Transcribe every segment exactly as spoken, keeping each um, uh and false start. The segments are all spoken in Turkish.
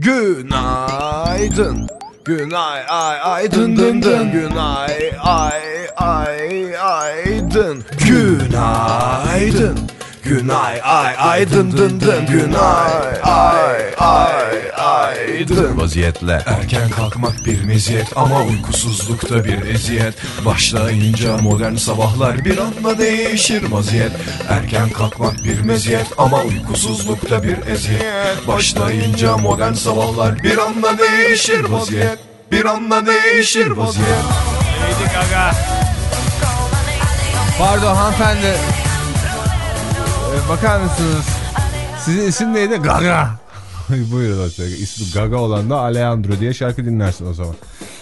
Günaydın. Günay ay ay dın dın dın. Günay ay ay ay dın. Günaydın. Günay ay ay dın dın dın. Günay ay ay ay dın. Vaziyetle erken kalkmak bir meziyet ama uykusuzlukta bir eziyet. Başlayınca modern sabahlar bir anda değişir vaziyet. Erken kalkmak bir meziyet ama uykusuzlukta bir eziyet. Başlayınca modern sabahlar bir anda değişir vaziyet. Bir anda değişir vaziyet. Lady Gaga. Pardon hanımefendi. Ee, bakar mısınız? Sizin isim neydi? Gaga. Buyurun. İsmi Gaga olan da Alejandro diye şarkı dinlersin o zaman.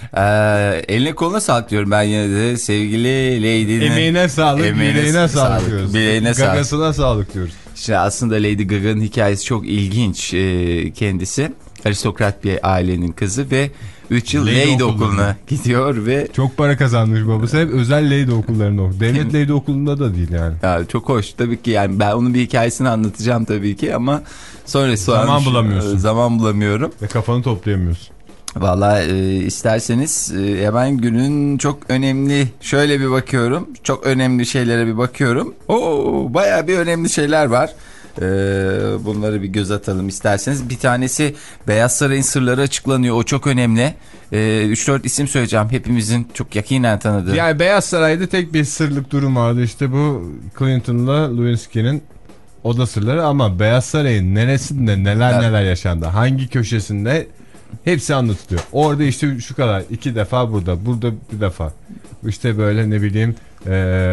Ee, eline koluna sağlık diyorum ben yine de sevgili Lady'nin. Emeğine sağlık, Emeğine yüreğine sağlık, sağlık diyoruz. Bileğine sağlık. Gagasına sağlık diyoruz. İşte aslında Lady Gaga'nın hikayesi çok ilginç. Ee, kendisi aristokrat bir ailenin kızı ve üç yıl Lady, Lady okuluna gidiyor ve... Çok para kazanmış babası. Hep özel Lady okullarında okuyor. Devlet Lady okulunda da değil yani. Ya, çok hoş tabii ki yani ben onun bir hikayesini anlatacağım tabii ki ama sonra... Zaman bulamıyorsun. Zaman bulamıyorum. Ve kafanı toplayamıyorsun. Valla e, isterseniz e, hemen günün çok önemli şöyle bir bakıyorum. Çok önemli şeylere bir bakıyorum. Oo, bayağı bir önemli şeyler var. E, bunları bir göz atalım isterseniz. Bir tanesi Beyaz Saray'ın sırları açıklanıyor. O çok önemli. E, üç dört isim söyleyeceğim. Hepimizin çok yakinen tanıdığı. Yani Beyaz Saray'da tek bir sırlık durum vardı. İşte bu Clinton'la Lewinsky'nin oda sırları ama Beyaz Saray'ın neresinde neler evet. neler yaşandı. Hangi köşesinde... Hepsi anlatılıyor. Orada işte şu kadar iki defa burada, burada bir defa. İşte böyle ne bileyim ee,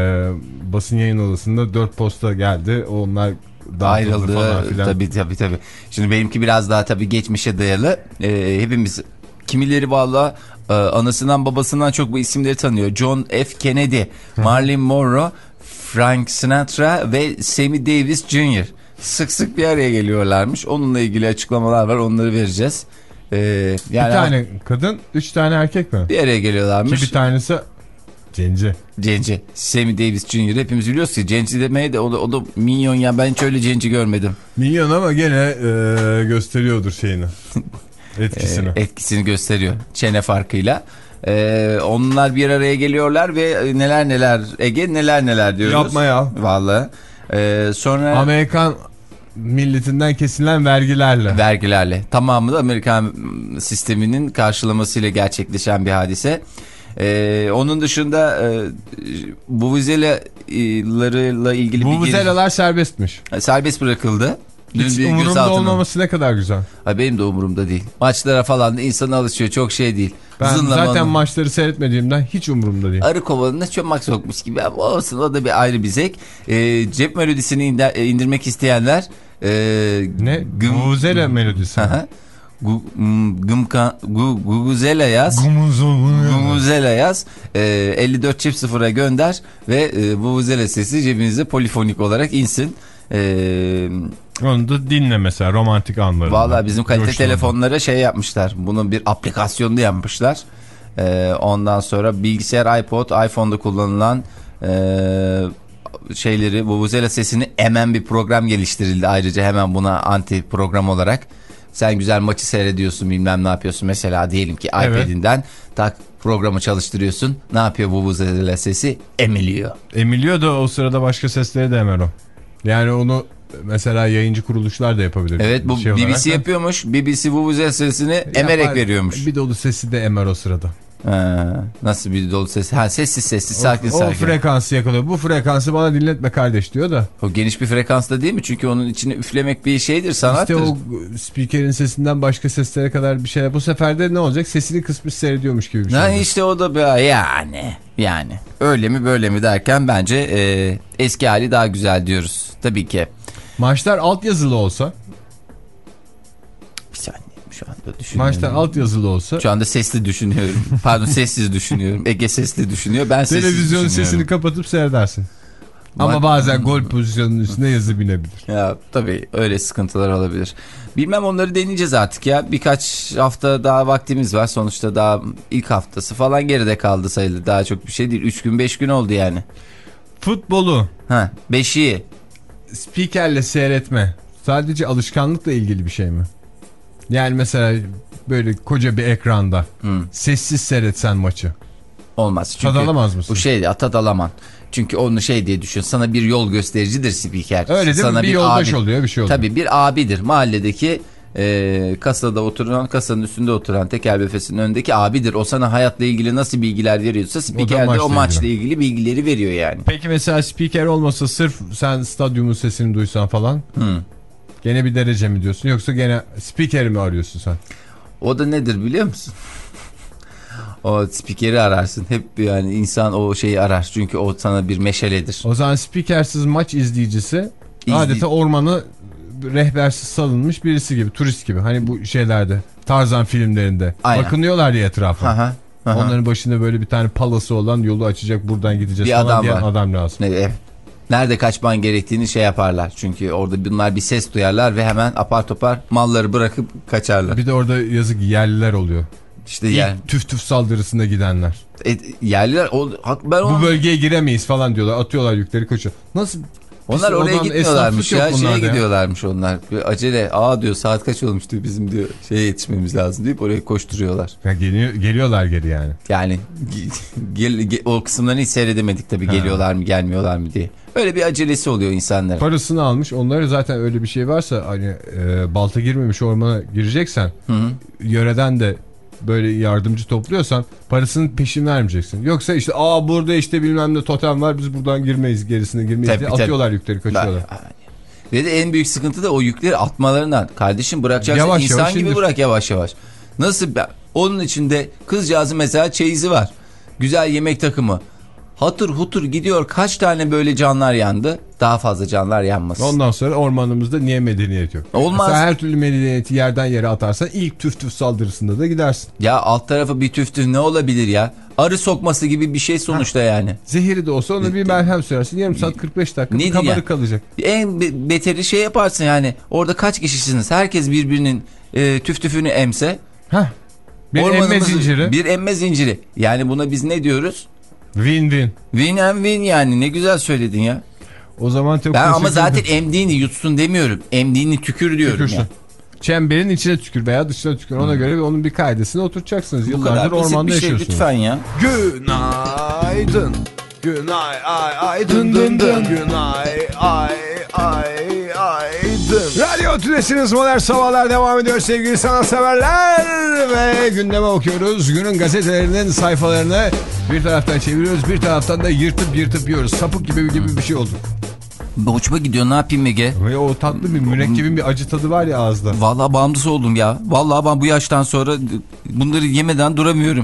basın yayın odasında dört posta geldi. Onlar ayrıldı falan filan. Tabii tabii tabii. Şimdi benimki biraz daha tabii geçmişe dayalı. Ee, hepimiz kimileri valla e, anasından babasından çok bu isimleri tanıyor. John F. Kennedy, Marilyn Monroe, Frank Sinatra ve Sammy Davis Junior Sık sık bir araya geliyorlarmış. Onunla ilgili açıklamalar var. Onları vereceğiz. Ee, yani bir tane kadın, üç tane erkek mi? Bir araya geliyorlarmış. Ki bir tanesi Cenci. Cenci. Sammy Davis Junior Hepimiz biliyoruz ki Cenci demeye de o da, o da minyon ya. Ben hiç öyle Cenci görmedim. Minyon ama gene e, gösteriyordur şeyini. Etkisini. e, etkisini gösteriyor. Çene farkıyla. E, onlar bir araya geliyorlar ve neler neler Ege neler neler diyoruz. Yapma ya. Vallahi. E, sonra Amerikan milletinden kesilen vergilerle. Vergilerle. Tamamı da Amerikan sisteminin karşılamasıyla gerçekleşen bir hadise. Ee, onun dışında e, Vuvuzelalarla ilgili bir... Vuvuzelalar serbestmiş. Serbest bırakıldı. Dün hiç umurumda altına... olmaması ne kadar güzel. Ha, benim de umurumda değil. Maçlara falan da insan alışıyor. Çok şey değil. Ben Zınlama zaten onu... maçları seyretmediğimden hiç umurumda değil. Arı kovanına çömak sokmuş gibi. Olsun, o da bir ayrı bir zevk. Ee, cep melodisini indir, indirmek isteyenler... Ee, ne? Vuvuzela melodisi. Guguzela yaz. Guguzela yaz. E, elli dört çift sıfıra gönder ve e, Vuvuzela sesi cebinize polifonik olarak insin. E, Onu da dinle mesela romantik anlarında. Valla bizim kalite Coştu telefonlara şey yapmışlar. Bunun bir aplikasyonunu yapmışlar. E, ondan sonra bilgisayar, iPod, iPhone'da kullanılan e, şeyleri, Vuvuzela sesini emen bir program geliştirildi. Ayrıca hemen buna anti program olarak. Sen güzel maçı seyrediyorsun, bilmem ne yapıyorsun. Mesela diyelim ki evet. iPad'inden tak programı çalıştırıyorsun. Ne yapıyor Vuvuzela sesi? Emiliyor. Emiliyor da o sırada başka sesleri de emer o. Yani onu mesela yayıncı kuruluşlar da yapabilir. Evet, bu şey B B C yapıyormuş. B B C Vuvuzela sesini emerek Yapar, veriyormuş. Bir dolu sesi de emer o sırada. Ha, nasıl bir dolu ses? Ha, sessiz sessiz, sakin o, sakin. O frekansı yakalıyor. Bu frekansı bana dinletme kardeş diyor da. O geniş bir frekansta değil mi? Çünkü onun içine üflemek bir şeydir, sanattır. İşte o spikerin sesinden başka seslere kadar bir şey. Bu sefer de ne olacak? Sesini kısmış seyrediyormuş gibi bir şey. Ha, işte o da bir yani. Yani. Öyle mi böyle mi derken bence e, eski hali daha güzel diyoruz. Tabii ki. Maçlar altyazılı olsa. Bir saniye. Şu anda düşünüyorum. Maçta alt yazılı olsa. Şu anda sesli düşünüyorum. Pardon, sessiz düşünüyorum. Ege sesli düşünüyor. Ben sessiz Televizyonun sesini kapatıp seyredersin. Ama Bak, bazen gol pozisyonunun üstüne yazı binebilir. Ya tabii öyle sıkıntılar olabilir. Bilmem, onları deneyeceğiz artık ya. Birkaç hafta daha vaktimiz var. Sonuçta daha ilk haftası falan geride kaldı sayılır. Daha çok bir şey değil. üç gün beş gün oldu yani. Futbolu. Ha, beşiği. Spikerle seyretme. Sadece alışkanlıkla ilgili bir şey mi? Yani mesela böyle koca bir ekranda Hı. sessiz seyretsen maçı. Olmaz. Çünkü Tad alamaz mısın? Bu şey tad alamam. Çünkü onu şey diye düşün. Sana bir yol göstericidir spiker. Öyle değil sana mi? Bir, bir yoldaş abi, oluyor bir şey oluyor. Tabii bir abidir. Mahalledeki e, kasada oturan, kasanın üstünde oturan, tekel büfesinin önündeki abidir. O sana hayatla ilgili nasıl bilgiler veriyorsa spiker de o maçla ilgili. ilgili bilgileri veriyor yani. Peki mesela spiker olmasa sırf sen stadyumun sesini duysan falan Hı. gene bir derece mi diyorsun yoksa gene spikeri mi arıyorsun sen? O da nedir biliyor musun? O spikeri ararsın. Hep yani insan o şeyi arar. Çünkü o sana bir meşaledir. O zaman spikersiz maç izleyicisi İzley- adeta ormanı rehbersiz salınmış birisi gibi, turist gibi. Hani bu şeylerde, Tarzan filmlerinde Aynen. bakınıyorlar ya etrafa. Aha, aha. Onların başında böyle bir tane palası olan, yolu açacak, buradan gideceğiz Bir falan adam diyen var. adam lazım. Evet. Nerede kaçman gerektiğini şey yaparlar. Çünkü orada bunlar bir ses duyarlar ve hemen apar topar malları bırakıp kaçarlar. Bir de orada yazık yerliler oluyor. İşte İlk yer, tüf tüf saldırısında gidenler. e, yerliler o, hak- ben Bu onu, bölgeye giremeyiz falan diyorlar. Atıyorlar yükleri, kaçıyor. Nasıl? onlar oraya Oradan gitmiyorlarmış esnaflık ya. yok Şeye bunlarda ya. gidiyorlarmış onlar. Bir acele. Aa diyor saat kaç olmuş diyor bizim diyor. Şeye yetişmemiz lazım deyip oraya koşturuyorlar. Ya geliyor, geliyorlar geri yani. Yani gel, gel, o kısımlarını hiç seyredemedik tabii, Ha. geliyorlar mı gelmiyorlar mı diye. Öyle bir acelesi oluyor insanların. Parasını almış. Onları zaten öyle bir şey varsa hani e, balta girmemiş ormana gireceksen Hı hı. yöreden de böyle yardımcı topluyorsan parasının peşini vermeyeceksin. Yoksa işte aa burada işte bilmem ne totem var, biz buradan girmeyiz, gerisine girmeyiz Tabii, diye tabii. atıyorlar yükleri, kaçıyorlar. Ve de en büyük sıkıntı da o yükleri atmalarından. Kardeşim bırakacaksın Yavaş insan yavaş gibi indir. bırak yavaş yavaş. Nasıl ben, onun içinde kızcağızın mesela çeyizi var. Güzel yemek takımı. Hatır hutur gidiyor, kaç tane böyle canlar yandı. Daha fazla canlar yanmasın. Ondan sonra ormanımızda niye medeniyet yok? Olmaz. Mesela her türlü medeniyeti yerden yere atarsan ilk tüf tüf saldırısında da gidersin. Ya alt tarafı bir tüftü ne olabilir ya? Arı sokması gibi bir şey sonuçta yani. Zehiri de olsa ona bir merhem sürersin. Yarım saat kırk beş dakika Nedir kabarık yani? kalacak. En be- beteri şey yaparsın yani. Orada kaç kişisiniz? Herkes birbirinin e, tüf tüfünü emse. Heh. Bir emme ormanımızı- zinciri. Bir emme zinciri. Yani buna biz ne diyoruz? Win win. Win and win yani. Ne güzel söyledin ya. O zaman çok Ben ama teşekkür zaten ederim. emdiğini yutsun demiyorum. Emdiğini tükür diyorum Tükürsün. ya. Çemberin içine tükür veya dışına tükür. Ona göre onun bir kaidesini oturtacaksınız. Bu Yıllardır kadar basit ormanda bir şey yaşıyorsunuz. lütfen ya. Günaydın. Günay ay ay dın dın dın. Günay ay ay ay dın. Radyo Tülesi'niz, modern sabahlar devam ediyor sevgili sanatseverler. Ve gündeme okuyoruz. Günün gazetelerinin sayfalarını bir taraftan çeviriyoruz, bir taraftan da yırtıp yırtıp yiyoruz. Sapık gibi gibi bir şey olduk. Hoşuma gidiyor, ne yapayım Ege? Ve o tatlı bir mürekkebin bir acı tadı var ya ağızda. Vallahi bağımlısı oldum ya. Vallahi ben bu yaştan sonra bunları yemeden duramıyorum.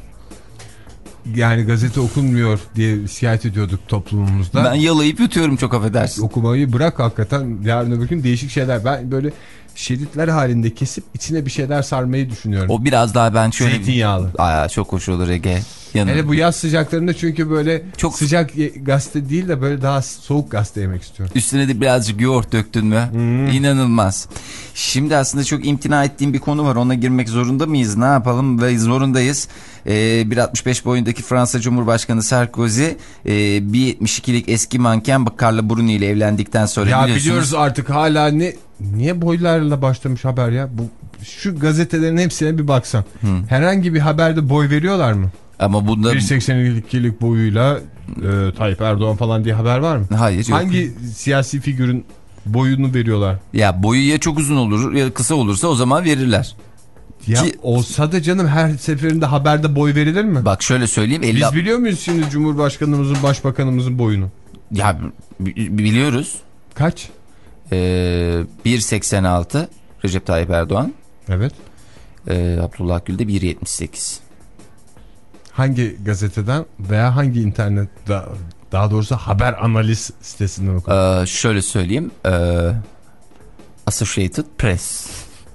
Yani gazete okunmuyor diye şikayet ediyorduk toplumumuzda. Ben yalayıp yutuyorum, çok affedersin. Okumayı bırak hakikaten, yarın öbür gün değişik şeyler. Ben böyle şeritler halinde kesip içine bir şeyler sarmayı düşünüyorum. O biraz daha ben şöyle... Zeytinyağlı. Aa, çok hoş olur Ege. Yanım. Hele bu yaz sıcaklarında çünkü böyle Çok- sıcak ye- gazete değil de böyle daha soğuk gazete yemek istiyorum. Üstüne de birazcık yoğurt döktün mü? Hmm. İnanılmaz. Şimdi aslında çok imtina ettiğim bir konu var. Ona girmek zorunda mıyız? Ne yapalım? Ve zorundayız. Ee, bir altmış beş boyundaki Fransa Cumhurbaşkanı Sarkozy e, bir yetmiş ikilik eski manken Carla Bruni ile evlendikten sonra Ya biliyorsunuz. biliyoruz artık hala ne niye boylarla başlamış haber ya? Bu şu gazetelerin hepsine bir baksan. Herhangi bir haberde boy veriyorlar mı? Ama bunda... bir seksen ikilik boyuyla e, Tayyip Erdoğan falan diye haber var mı? Hayır, yok. Hangi siyasi figürün boyunu veriyorlar? Ya boyu ya çok uzun olur ya kısa olursa o zaman verirler. Ya Ki- olsa da canım her seferinde haberde boy verilir mi? Bak şöyle söyleyeyim. elli... Biz biliyor muyuz şimdi Cumhurbaşkanımızın, başbakanımızın boyunu? Ya bi- biliyoruz. Kaç? Ee, bir seksen altı Recep Tayyip Erdoğan. Evet. Ee, Abdullah Gül de bir yetmiş sekiz. Hangi gazeteden veya hangi internet, daha doğrusu haber analiz sitesinden okudun? Ee, şöyle söyleyeyim. Ee, Associated Press.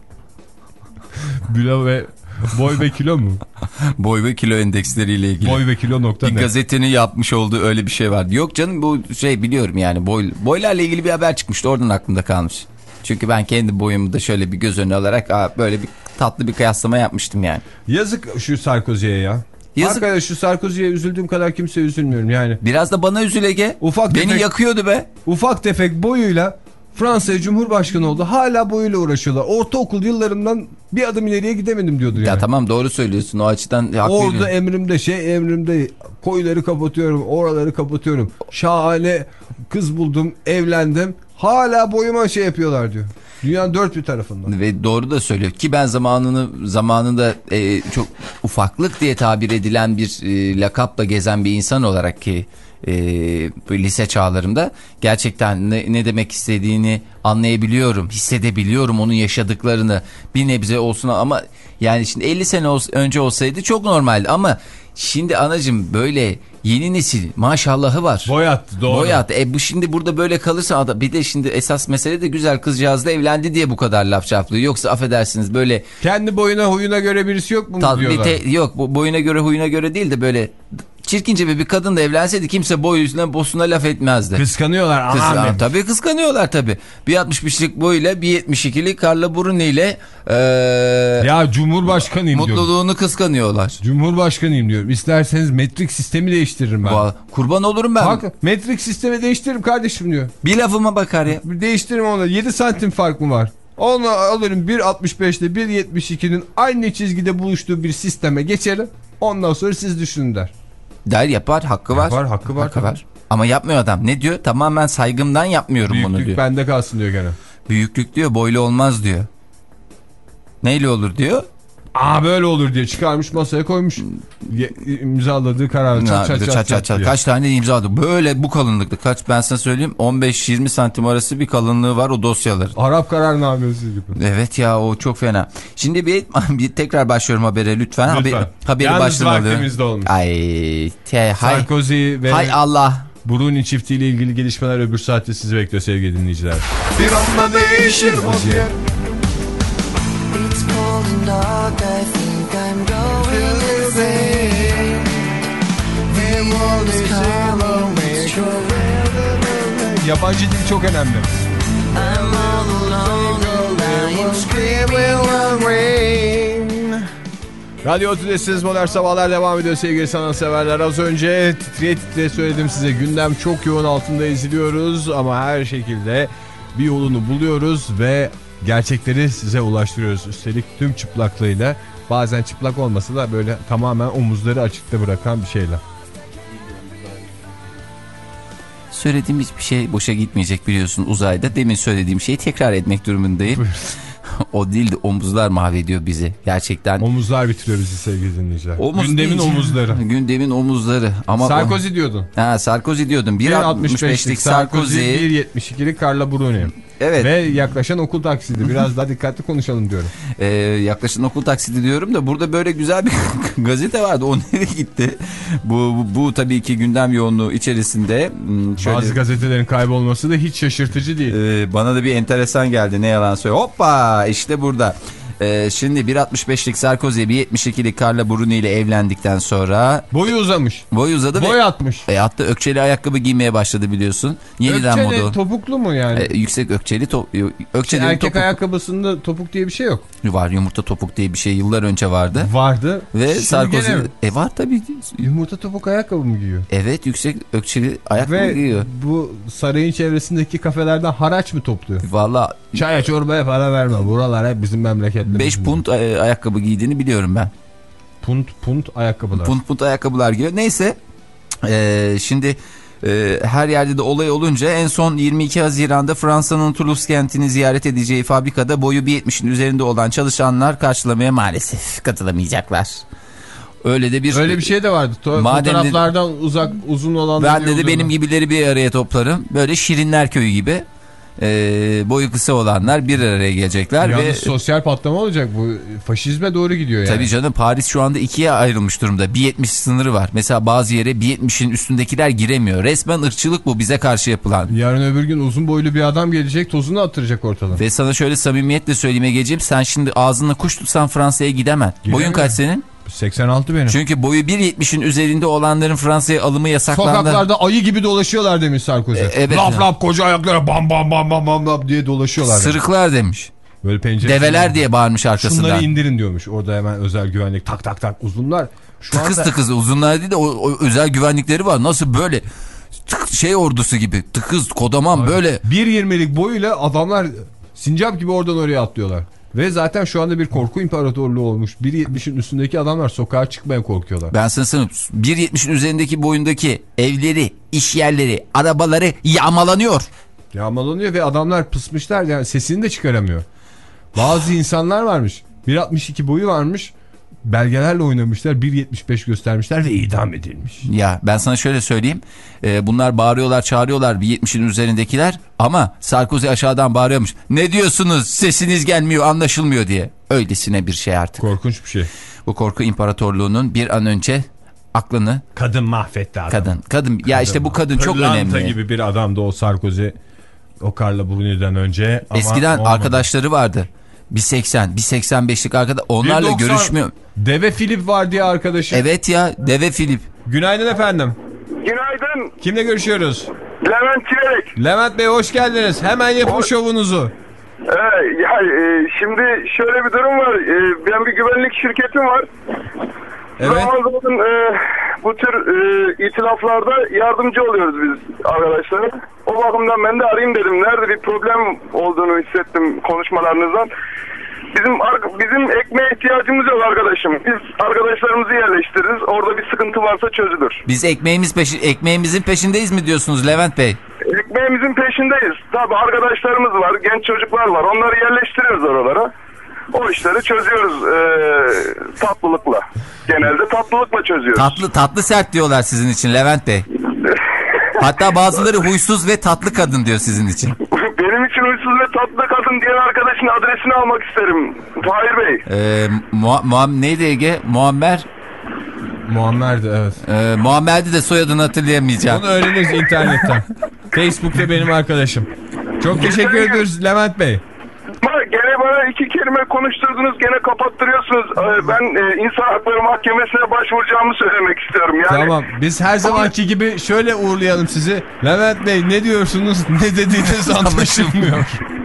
Kilo ve boy ve kilo mu? Boy ve kilo endeksleriyle ilgili. Boy ve kilo nokta Bir net. gazetenin yapmış olduğu öyle bir şey vardı. Yok canım, bu şey biliyorum yani boy, boylarla ilgili bir haber çıkmıştı, oradan aklımda kalmış. Çünkü ben kendi boyumu da şöyle bir göz önüne alarak aa, böyle bir tatlı bir kıyaslama yapmıştım yani. Yazık şu Sarkozy'ye ya. Yazık. Arkadaş şu Sarkozy'ye üzüldüğüm kadar kimseye üzülmüyorum yani. Biraz da bana üzül Ege. Ufak Beni tefek- yakıyordu be. Ufak tefek boyuyla Fransa'ya Cumhurbaşkanı oldu. Hala boyuyla uğraşıyorlar. Ortaokul yıllarımdan bir adım ileriye gidemedim diyordur yani. Ya tamam, doğru söylüyorsun, o açıdan hak Orada veriyorum. emrimde şey emrimde koyları kapatıyorum, oraları kapatıyorum. Şahane kız buldum, evlendim. Hala boyuma şey yapıyorlar diyor. Dünyanın dört bir tarafından. Ve doğru da söylüyor ki ben zamanını zamanında e, çok ufaklık diye tabir edilen bir e, lakapla gezen bir insan olarak ki e, lise çağlarımda gerçekten ne, ne demek istediğini anlayabiliyorum, hissedebiliyorum onun yaşadıklarını bir nebze olsun, ama yani şimdi elli sene ol- önce olsaydı çok normaldi, ama şimdi anacığım böyle yeni nesil maşallahı var. Boyat, doğru. Boyat. E bu şimdi burada böyle kalırsa adam, bir de şimdi esas mesele de güzel kızcağızla evlendi diye bu kadar laf çarpılıyor. Yoksa affedersiniz böyle Kendi boyuna huyuna göre birisi yok mu tat, diyorlar. bir te, yok bu boyuna göre huyuna göre değil de böyle çirkince bir, bir kadın da evlenseydi kimse boy yüzüne bosuna laf etmezdi. Kıskanıyorlar. Kız, Kıskan. tabii kıskanıyorlar tabii. bir altmış beşlik boyuyla bir yetmiş ikilik Carla Bruni ile ee, Ya Cumhurbaşkanıyım diyorum. mutluluğunu kıskanıyorlar. Cumhurbaşkanıyım diyorum. İsterseniz metrik sistemi değiştiririm ben. Va- Kurban olurum ben. Bak, metrik sistemi değiştiririm kardeşim diyor. Bir lafıma bakar ya. Değiştiririm onu. yedi santim fark mı var? Onu alırım bir altmış beş ile bir yetmiş ikinin aynı çizgide buluştuğu bir sisteme geçerim. Ondan sonra siz düşünün der. Der yapar, hakkı var. Yapar, hakkı var. Hakkı var. Ama yapmıyor adam. Ne diyor? Tamamen saygımdan yapmıyorum bunu Büyüklük diyor. bende kalsın diyor gene. Büyüklük diyor, boylu olmaz diyor. Neyle olur diyor? Aa böyle olur diye çıkarmış masaya koymuş. Ye, imzaladığı kararı çat çat çat, çat, çat, çat. Kaç tane imza aldı? Böyle bu kalınlıkta. Kaç, ben sana söyleyeyim, on beş yirmi santim arası bir kalınlığı var o dosyaların. Arap kararnamesi gibi. Evet ya, o çok fena. Şimdi bir, bir tekrar başlıyorum habere lütfen. Lütfen. Haber, haberi Yalnız başlamalı. vaktimizde olmuş. Ay, te, hay, Sarkozy ve hay Allah. Bruni çiftiyle ilgili gelişmeler öbür saatte sizi bekliyor sevgili dinleyiciler. Bir anda değişir vaziyet. It's cold and dark, I think I'm going insane. The world is coming strong. Yabancı dil çok önemli. I'm all alone and I am screaming rain. Radyo Tülesiz Modern Sabahlar devam ediyor sevgili sanatseverler. Az önce titreye titreye söyledim size, gündem çok yoğun, altında eziliyoruz ama her şekilde bir yolunu buluyoruz ve gerçekleri size ulaştırıyoruz. Üstelik tüm çıplaklığıyla, bazen çıplak olmasa da böyle tamamen omuzları açıkta bırakan bir şeyle. Söylediğim hiçbir şey boşa gitmeyecek biliyorsun uzayda. Demin söylediğim şeyi tekrar etmek durumundayım. O değil de omuzlar mahvediyor bizi gerçekten. Omuzlar bitiriyor bizi sevgili dinleyiciler. Omuz Gündemin değil. omuzları. Gündemin omuzları. Ama Sarkozy diyordun. Ha, Sarkozy diyordum. bir altmış beşlik Sarkozy. bir yetmiş ikilik Carla Bruni. Evet. Ve yaklaşan okul taksidi. Biraz daha dikkatli konuşalım diyorum. Ee, yaklaşan okul taksidi diyorum da burada böyle güzel bir gazete vardı. O nereye gitti? Bu, bu, bu tabii ki gündem yoğunluğu içerisinde. Şöyle, Bazı gazetelerin kaybolması da hiç şaşırtıcı değil. e, bana da bir enteresan geldi. Ne yalan söyleyeyim. Hoppa işte burada. Ee, şimdi bir altmış beşlik Sarkozy bir yetmiş ikilik Carla Bruni ile evlendikten sonra Boyu uzamış. boy uzadı Boy ve atmış. e, hatta ökçeli ayakkabı giymeye başladı biliyorsun. Yeniden Ökçeli moda. topuklu mu yani? E, yüksek ökçeli top, ökçeli Erkek topuk ayakkabısında topuk diye bir şey yok. var. Yumurta topuk diye bir şey yıllar önce vardı. Vardı. Ve Şimdi Sarkozy gene e var tabii. yumurta topuk ayakkabı mı giyiyor? Evet, yüksek ökçeli ayakkabı Ve giyiyor. bu sarayın çevresindeki kafelerden haraç mı topluyor? Valla Çaya çorbaya para verme. Buralar hep bizim memleketlerimiz. beş punt e, ayakkabı giydiğini biliyorum ben. Punt punt ayakkabılar. Punt punt ayakkabılar giyiyor. Neyse e, şimdi e, her yerde de olay olunca en son yirmi iki Haziran'da Fransa'nın Toulouse kentini ziyaret edeceği fabrikada boyu bir yetmişin üzerinde olan çalışanlar karşılamaya maalesef katılamayacaklar. Öyle de bir Öyle bir şey de vardı. To- Madem de- Fotoğraflardan uzak uzun olanlar. Ben de benim gibileri bir araya toplarım. Böyle Şirinler Köyü gibi. E, boyu kısa olanlar bir araya gelecekler. Yalnız ve sosyal patlama olacak bu. Faşizme doğru gidiyor yani. Tabii canım, Paris şu anda ikiye ayrılmış durumda. bir yetmiş sınırı var. Mesela bazı yere bir yetmişin üstündekiler giremiyor. Resmen ırkçılık bu bize karşı yapılan. Yarın öbür gün uzun boylu bir adam gelecek, tozunu attıracak ortalığı. Ve sana şöyle samimiyetle söyleyeyim Egeciğim, sen şimdi ağzınla kuş tutsan Fransa'ya gidemen. Gidemiyor. Boyun kaç senin? seksen altı benim. Çünkü boyu bir yetmişin üzerinde olanların Fransa'ya alımı yasaklandı. Sokaklarda ayı gibi dolaşıyorlar demiş Sarkozy. E, evet. Laf laf koca ayaklara bam bam bam bam bam bam diye dolaşıyorlar. demiş. Sırıklar demiş. Böyle pencere. Develer diye bağırmış arkasından. Şunları indirin diyormuş. Orada hemen özel güvenlik tak tak tak uzunlar. Şu Tıkız anda tıkız uzunlar değil de o, o özel güvenlikleri var. Nasıl böyle tık, şey ordusu gibi tıkız kodaman Abi, böyle. bir yirmilik boyuyla adamlar sincap gibi oradan oraya atlıyorlar. Ve zaten şu anda bir korku imparatorluğu olmuş. bir yetmişin üstündeki adamlar sokağa çıkmaya korkuyorlar. Ben sana söyleyeyim, bir yetmişin üzerindeki boyundaki evleri, iş yerleri, arabaları yağmalanıyor. Yağmalanıyor ve adamlar pısmışlar, yani sesini de çıkaramıyor. Bazı insanlar varmış, bir altmış iki boyu varmış, belgelerle oynamışlar, bir yetmiş beş göstermişler ve idam edilmiş. Ya ben sana şöyle söyleyeyim, ee, bunlar bağırıyorlar çağırıyorlar bir yetmişin üzerindekiler, ama Sarkozy aşağıdan bağırıyormuş. Ne diyorsunuz, sesiniz gelmiyor, anlaşılmıyor diye. Öylesine bir şey artık. Korkunç bir şey. Bu korku imparatorluğunun bir an önce aklını... Kadın mahvetti adam. Kadın, kadın, ya işte bu kadın çok Pırlanta önemli. gibi bir adamdı o Sarkozy, o Carla Bruni'den önce. Ama eskiden olmadı. arkadaşları vardı. bir seksen, bir seksen beşlik arkadaş, onlarla bir doksan görüşmüyor. Deve Filip var diye arkadaşım. Evet ya, Deve Filip. Günaydın efendim. Günaydın. Kimle görüşüyoruz? Levent Çilerek. Levent Bey hoş geldiniz. Hemen yapın şovunuzu. Ee, ya, e, şimdi şöyle bir durum var. E, ben bir güvenlik şirketim var. Evet. Zaman zaman e, bu tür e, itilaflarda yardımcı oluyoruz biz arkadaşlar. O bakımdan ben de arayayım dedim. Nerede bir problem olduğunu hissettim konuşmalarınızdan. Bizim bizim ekmeğe ihtiyacımız yok arkadaşım. Biz arkadaşlarımızı yerleştiririz. Orada bir sıkıntı varsa çözülür. Biz ekmeğimiz peşi, ekmeğimizin peşindeyiz mi diyorsunuz Levent Bey? Ekmeğimizin peşindeyiz. Tabii arkadaşlarımız var, genç çocuklar var. Onları yerleştiriyoruz oralara. O işleri çözüyoruz e, tatlılıkla. Genelde tatlılıkla çözüyoruz. Tatlı tatlı sert diyorlar sizin için Levent Bey. Hatta bazıları huysuz ve tatlı kadın diyor sizin için. Benim için huysuz ve tatlı kadın diyen arkadaşın adresini almak isterim. Fahir Bey. Ee, Mu Mu neydi Ege? Muammer? Muammer'di evet. Ee, Muammer'di de soyadını hatırlayamayacağım. Onu öğreniriz internetten. Facebook'ta benim arkadaşım. Çok teşekkür ediyoruz Levent Bey. Ama gene bana iki kelime konuşturdunuz, gene kapattırıyorsunuz. Ee, Ben e, İnsan Hakları Mahkemesi'ne başvuracağımı söylemek istiyorum. Yani, Tamam, biz her zamanki gibi şöyle uğurlayalım sizi. Levent Bey ne diyorsunuz, ne dediğiniz anlaşılmıyor.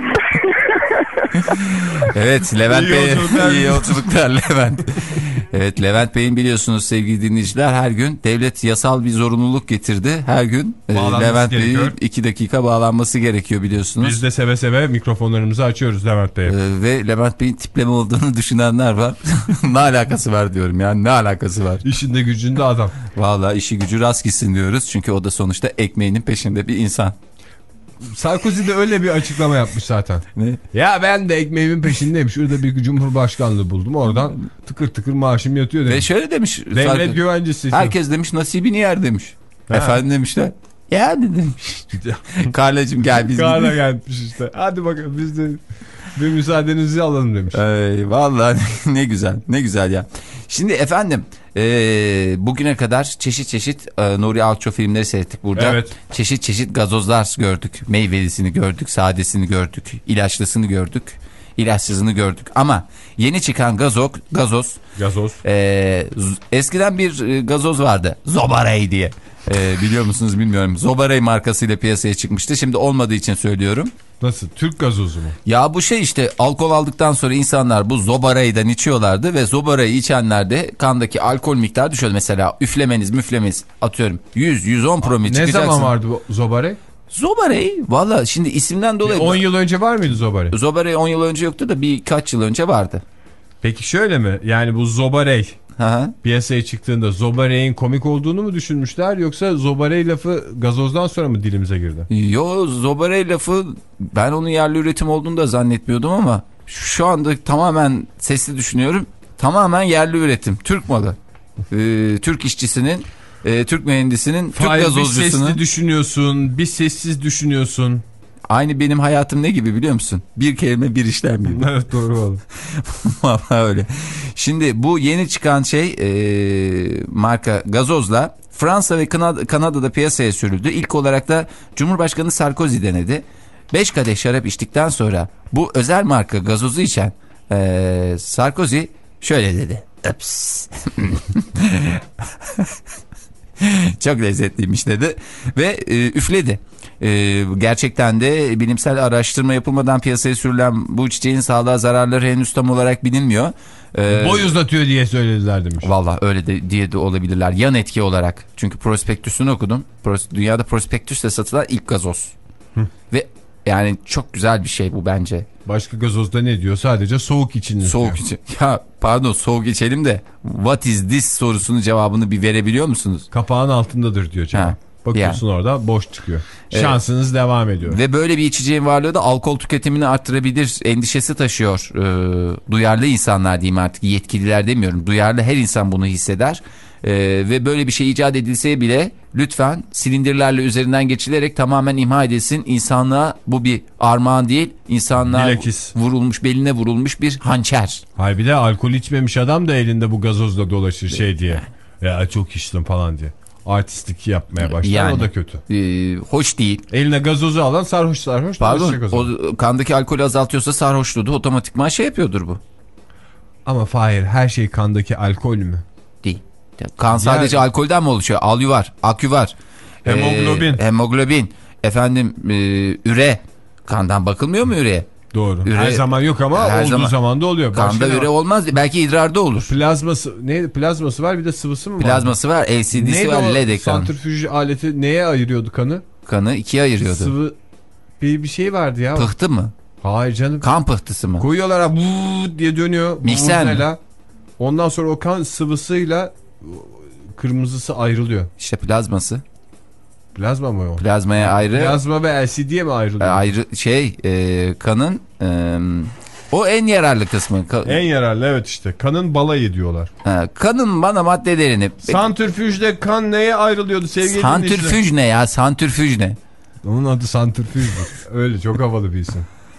Evet Levent İyi Bey, yolculuklar. iyi yolculuklar Levent. Evet Levent Bey'in biliyorsunuz sevgili dinleyiciler, her gün devlet yasal bir zorunluluk getirdi. Her gün e, Levent Bey'in iki dakika bağlanması gerekiyor biliyorsunuz. Biz de seve seve mikrofonlarımızı açıyoruz Levent Bey'e. Ee, ve Levent Bey'in tipleme olduğunu düşünenler var. Ne alakası var diyorum yani, ne alakası var. İşinde gücünde adam. Vallahi işi gücü rast gitsin diyoruz. Çünkü o da sonuçta ekmeğinin peşinde bir insan. Sarkozy de öyle bir açıklama yapmış zaten. Ne? Ya ben de ekmeğimin peşindeyim. Şurada bir cumhurbaşkanlığı buldum. Oradan tıkır tıkır maaşım yatıyor demiş. Ve şöyle demiş. Devlet Sarkozy, güvencesi. herkes demiş nasibini yer demiş. Ha. Efendim demişler. Ya demiş. Karlacığım gel biz Karla gidelim. gelmiş işte. Hadi bakalım biz de bir müsaadenizi alalım demiş. Ay, vallahi ne güzel, ne güzel ya. Şimdi efendim e, bugüne kadar çeşit çeşit e, Nuri Alço filmleri seyrettik burada. Evet. Çeşit çeşit gazozlar gördük. Meyvelisini gördük, sadesini gördük, ilaçlısını gördük, ilaçsızını gördük. Ama yeni çıkan gazoz, gazoz, Gazoz. e, eskiden bir e, gazoz vardı. Zobarey diye. E, biliyor musunuz bilmiyorum. Zobarey markasıyla piyasaya çıkmıştı. Şimdi olmadığı için söylüyorum. Nasıl? Türk gazozu mu? Ya bu şey işte, alkol aldıktan sonra insanlar bu Zobarey'den içiyorlardı ve Zobarey'i içenlerde kandaki alkol miktarı düşüyordu. Mesela üflemeniz müflemeniz atıyorum yüz yüz on promil Ne çıkacaksın. zaman vardı bu Zobarey? Zobarey valla şimdi isimden dolayı. on yıl önce var mıydı Zobarey? Zobarey on yıl önce yoktu da birkaç yıl önce vardı. Peki şöyle mi? Yani bu Zobarey Hı. piyasaya çıktığında Zobarey'in komik olduğunu mu düşünmüşler, yoksa Zobarey lafı gazozdan sonra mı dilimize girdi? Yo, Zobarey lafı ben onun yerli üretim olduğunu da zannetmiyordum ama şu anda tamamen sesli düşünüyorum. Tamamen yerli üretim. Türk malı. Ee, Türk işçisinin, e, Türk mühendisinin, Türk Hayır, bir gazozcusunun. sesli düşünüyorsun, bir sessiz düşünüyorsun. Aynı benim hayatım ne gibi biliyor musun? Bir kelime bir işlem gibi. Evet, doğru oldu. Vallahi öyle. Şimdi bu yeni çıkan şey e, marka gazozla Fransa ve Kanada, Kanada'da piyasaya sürüldü. İlk olarak da Cumhurbaşkanı Sarkozy denedi. beş kadeh şarap içtikten sonra bu özel marka gazozu içen e, Sarkozy şöyle dedi. Ups. Çok lezzetliymiş dedi ve e, üfledi. E, gerçekten de bilimsel araştırma yapılmadan piyasaya sürülen bu çiçeğin sağlığa zararları henüz tam olarak bilinmiyor. Ee, Boy uzatıyor diye söylediler demiş. Valla öyle de diye de olabilirler. Yan etki olarak. Çünkü prospektüsünü okudum. Pros, dünyada prospektüsle satılan ilk gazoz. Hı. Ve yani çok güzel bir şey bu bence. Başka gazozda ne diyor? Sadece soğuk için. Soğuk için. Ya pardon, soğuk içelim de what is this sorusunun cevabını bir verebiliyor musunuz? Kapağın altındadır diyor cevap. Ha. Bakıyorsun yani. Orada boş çıkıyor. Şansınız evet. devam ediyor. Ve böyle bir içeceğin varlığı da alkol tüketimini arttırabilir endişesi taşıyor. Ee, duyarlı insanlar diyeyim artık, yetkililer demiyorum. Duyarlı her insan bunu hisseder. Ee, ve böyle bir şey icat edilse bile lütfen silindirlerle üzerinden geçilerek tamamen imha edilsin. İnsanlığa bu bir armağan değil. İnsanlığa Bilakis. vurulmuş, beline vurulmuş bir hançer. Hayır, bir de alkol içmemiş adam da elinde bu gazozla dolaşır şey diye. Ya çok içtim falan diye. Artistlik yapmaya başlar, yani, o da kötü. E, hoş değil. Eline gazozu alan sarhoş sarhoş. Pardon, o kandaki alkolü azaltıyorsa sarhoşluğu da otomatikman şey yapıyordur bu. Ama Fahir, her şey kandaki alkol mü? Değil. Kan sadece yani, alkolden mi oluşuyor? Alü var, akü var. Hemoglobin. E, hemoglobin. Efendim e, üre. Kandan bakılmıyor mu üreye? Doğru. Üre, her zaman yok ama her olduğu zaman, zaman da oluyor. Kanda üre olmaz. Belki idrarda olur. Plazması, neydi? Plazması var, bir de sıvısı mı var? Plazması var, L C D'si var, L E D ekranı. Santrifüj aleti neye ayırıyordu kanı? Kanı ikiye ayırıyordu. Sıvı bir, bir şey vardı ya. Pıhtı mı? Hayır canım. Kan pıhtısı mı? Koyuyorlar ha buuu diye dönüyor. Mikser mi? Ondan sonra o kan sıvısıyla kırmızısı ayrılıyor. İşte plazması. Plazma mı o? Plazmaya ayrı. Plazma ve L C D'ye mi ayrılıyor? Ayrı şey e, kanın e, o en yararlı kısmı. Ka en yararlı evet işte. Kanın balayı diyorlar. Ha, kanın bana maddelerini. Santrifüjde kan neye ayrılıyordu sevgili dinleyiciler? Santrifüj ne ya? Santrifüj ne? Onun adı santrifüjdür. Öyle çok havalı bir isim.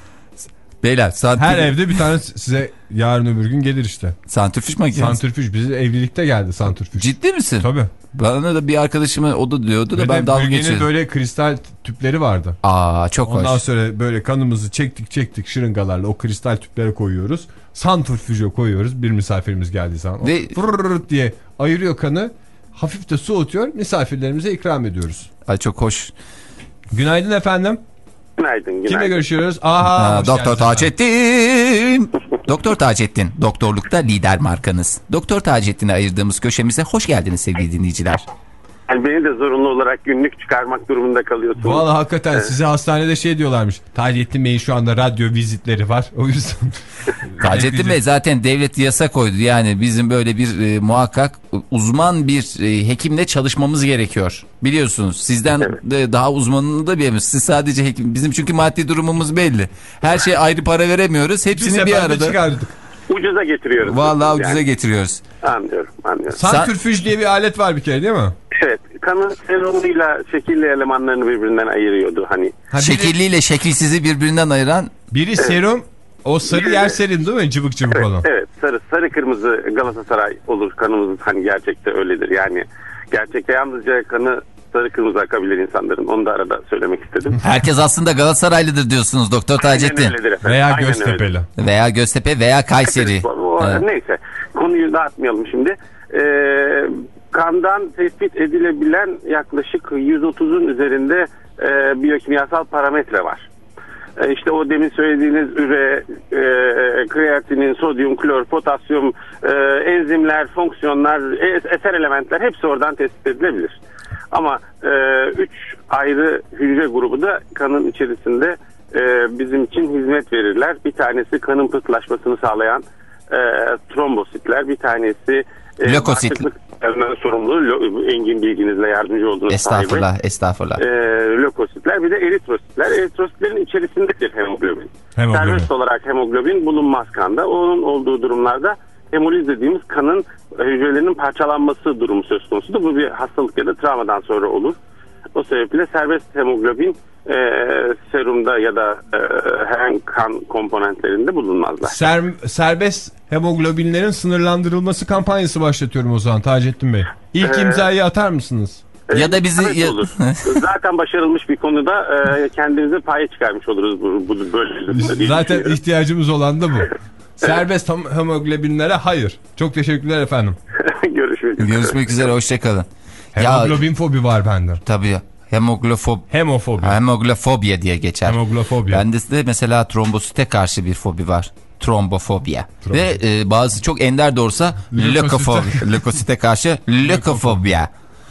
Beyler, santrifüj... Her evde bir tane size yarın öbür gün gelir işte. Santrifüj makinesi. Santrifüj. Bize evlilikte geldi santrifüj. Ciddi misin? Tabii. Bana da bir arkadaşıma o da diyordu da ve ben dalga geçiyordum. Böyle kristal tüpleri vardı. Aa çok Ondan hoş. Ondan sonra böyle kanımızı çektik çektik şırıngalarla o kristal tüplere koyuyoruz. Santrifüje koyuyoruz. Bir misafirimiz geldiği zaman. Ve... Fırrrrt diye ayırıyor kanı. Hafif de soğutuyor. Misafirlerimize ikram ediyoruz. Ay çok hoş. Günaydın efendim. Günaydın, günaydın. Kimle görüşüyoruz? Aha, ha, Doktor Taceddin. Doktor Taceddin. Doktorlukta lider markanız. Doktor Taceddin'e ayırdığımız köşemize hoş geldiniz sevgili dinleyiciler. Yani beni de zorunlu olarak günlük çıkarmak durumunda kalıyorsunuz. Valla hakikaten evet. Size hastanede şey diyorlarmış. Taceddin Bey'in şu anda radyo vizitleri var. O yüzden. Taceddin Bey zaten devlet yasa koydu. Yani bizim böyle bir e, muhakkak uzman bir e, hekimle çalışmamız gerekiyor. Biliyorsunuz sizden evet. de daha uzmanını da bilemiyoruz. Siz sadece hekim. Bizim çünkü maddi durumumuz belli. Her şeye ayrı para veremiyoruz. Hepsini bir, bir arada. Çıkardık. Ucuza getiriyoruz. Vallahi ucuza yani. getiriyoruz. Anlıyorum, anlıyorum. Santrifüj diye bir alet var bir kere değil mi? Evet. Kanın serumuyla şekilli elemanlarını birbirinden ayırıyordu hani. Ha, şekilliyle şekilsizi birbirinden ayıran. Biri evet. Serum, o sarı yer serin değil mi? Cıvık cıvık evet, olan. Evet, sarı sarı kırmızı Galatasaray olur kanımız, hani gerçekte öyledir. Yani gerçekte yalnızca kanı sarı kırmızı akabilir insanların. Onu da arada söylemek istedim. Herkes aslında Galatasaraylıdır diyorsunuz Doktor Taceddin. Veya Aynen Göztepe'li. Öyle. Veya Göztepe veya Kayseri. Evet, o, evet. Neyse konuyu dağıtmayalım şimdi. Eee kandan tespit edilebilen yaklaşık yüz otuzun üzerinde e, biyokimyasal parametre var. E, işte o demin söylediğiniz üre, e, kreatinin, sodyum, klor, potasyum, e, enzimler, fonksiyonlar, eser elementler hepsi oradan tespit edilebilir. Ama e, üç ayrı hücre grubu da kanın içerisinde e, bizim için hizmet verirler. Bir tanesi kanın pıhtılaşmasını sağlayan e, trombositler, bir tanesi e, lökositler. sorumlu, engin bilginizle yardımcı olduğunuz estağfurullah, sahibi. Estağfurullah. E, lökositler, bir de eritrositler. Eritrositlerin içerisindedir hemoglobin. hemoglobin. Serbest olarak hemoglobin bulunmaz kanda. Onun olduğu durumlarda hemoliz dediğimiz kanın hücrelerinin parçalanması durumu söz konusudur. Bu bir hastalık ya da travmadan sonra olur. O sebeple serbest hemoglobin e, serumda ya da e, herhangi kan komponentlerinde bulunmazlar. Ser, serbest hemoglobinlerin sınırlandırılması kampanyası başlatıyorum o zaman Taceddin Bey. İlk ee, imzayı atar mısınız? E, ya da bizi... Ya... olur. Zaten başarılmış bir konuda e, kendimize paya çıkarmış oluruz. Bu, bu böyle. Zaten ihtiyacımız olan da bu. Serbest hemoglobinlere hayır. Çok teşekkürler efendim. Görüşmek üzere. Görüşmek üzere, hoşçakalın. Hemoglobin ya, fobi var bende. Tabii. Hemoglofob Hemofobi. Hemoglofobia diye geçer. Hemoglofobia. Bende de mesela trombosite karşı bir fobi var. trombofobia. Ve e, bazı çok ender de olsa lökofobia. Lökosite karşı lökofobia.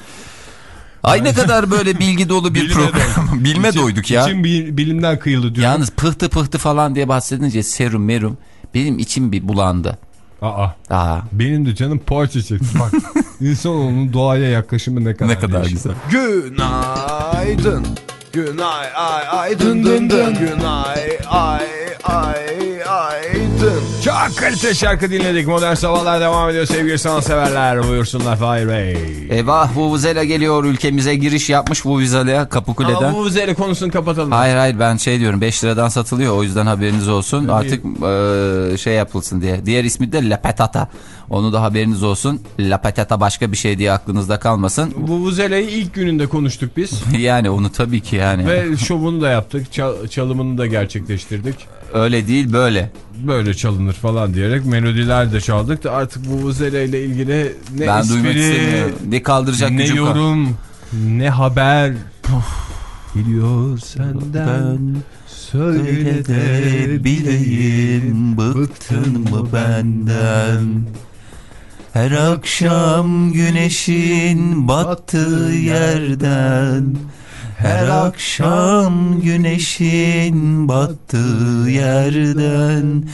Ay ne kadar böyle bilgi dolu bir program. Bilme İçin, doyduk ya. İçin bilimden kıyıldı diyor. Yalnız pıhtı pıhtı falan diye bahsedince serum merum benim içim bir bulandı. Aa. Aa. Benim de canım poğaça çekti. Bak insanoğlunun doğaya yaklaşımı ne kadar, Ne kadar değişik. güzel. Günaydın. Günay ay ay dın dın dın. Günay ay ay ay dın. Çok kalite şarkı dinledik. Modern Sabahlar devam ediyor sevgili sanatseverler. Buyursunlar Fahir Bey. Eyvah Vuvuzela geliyor, ülkemize giriş yapmış Vuvuzela'ya Kapıkule'den. Ama bu üzeri konusunu kapatalım. Hayır hayır ben şey diyorum beş liradan satılıyor, o yüzden haberiniz olsun. Artık e, şey yapılsın diye. Diğer ismi de La Patata. Onu da haberiniz olsun. La Patata başka bir şey diye aklınızda kalmasın. Vuvuzela'yı ilk gününde konuştuk biz. Yani onu tabii ki yani. Ve şovunu da yaptık. Çal- çalımını da gerçekleştirdik. Öyle değil böyle. Böyle çalınır falan diyerek melodiler de çaldık da artık Vuvuzela ile ilgili ne Ben espri, duymak istemiyorum. Ne kaldıracak ne gücüm kaldı. yorum, ne haber geliyor senden. Söyle de bileyim, bıktın mı benden? Her akşam güneşin battığı yerden, her akşam güneşin battığı yerden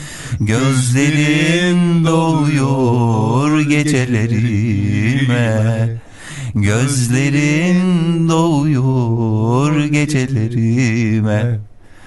gözlerin doluyor gecelerime. Gözlerin doluyor gecelerime.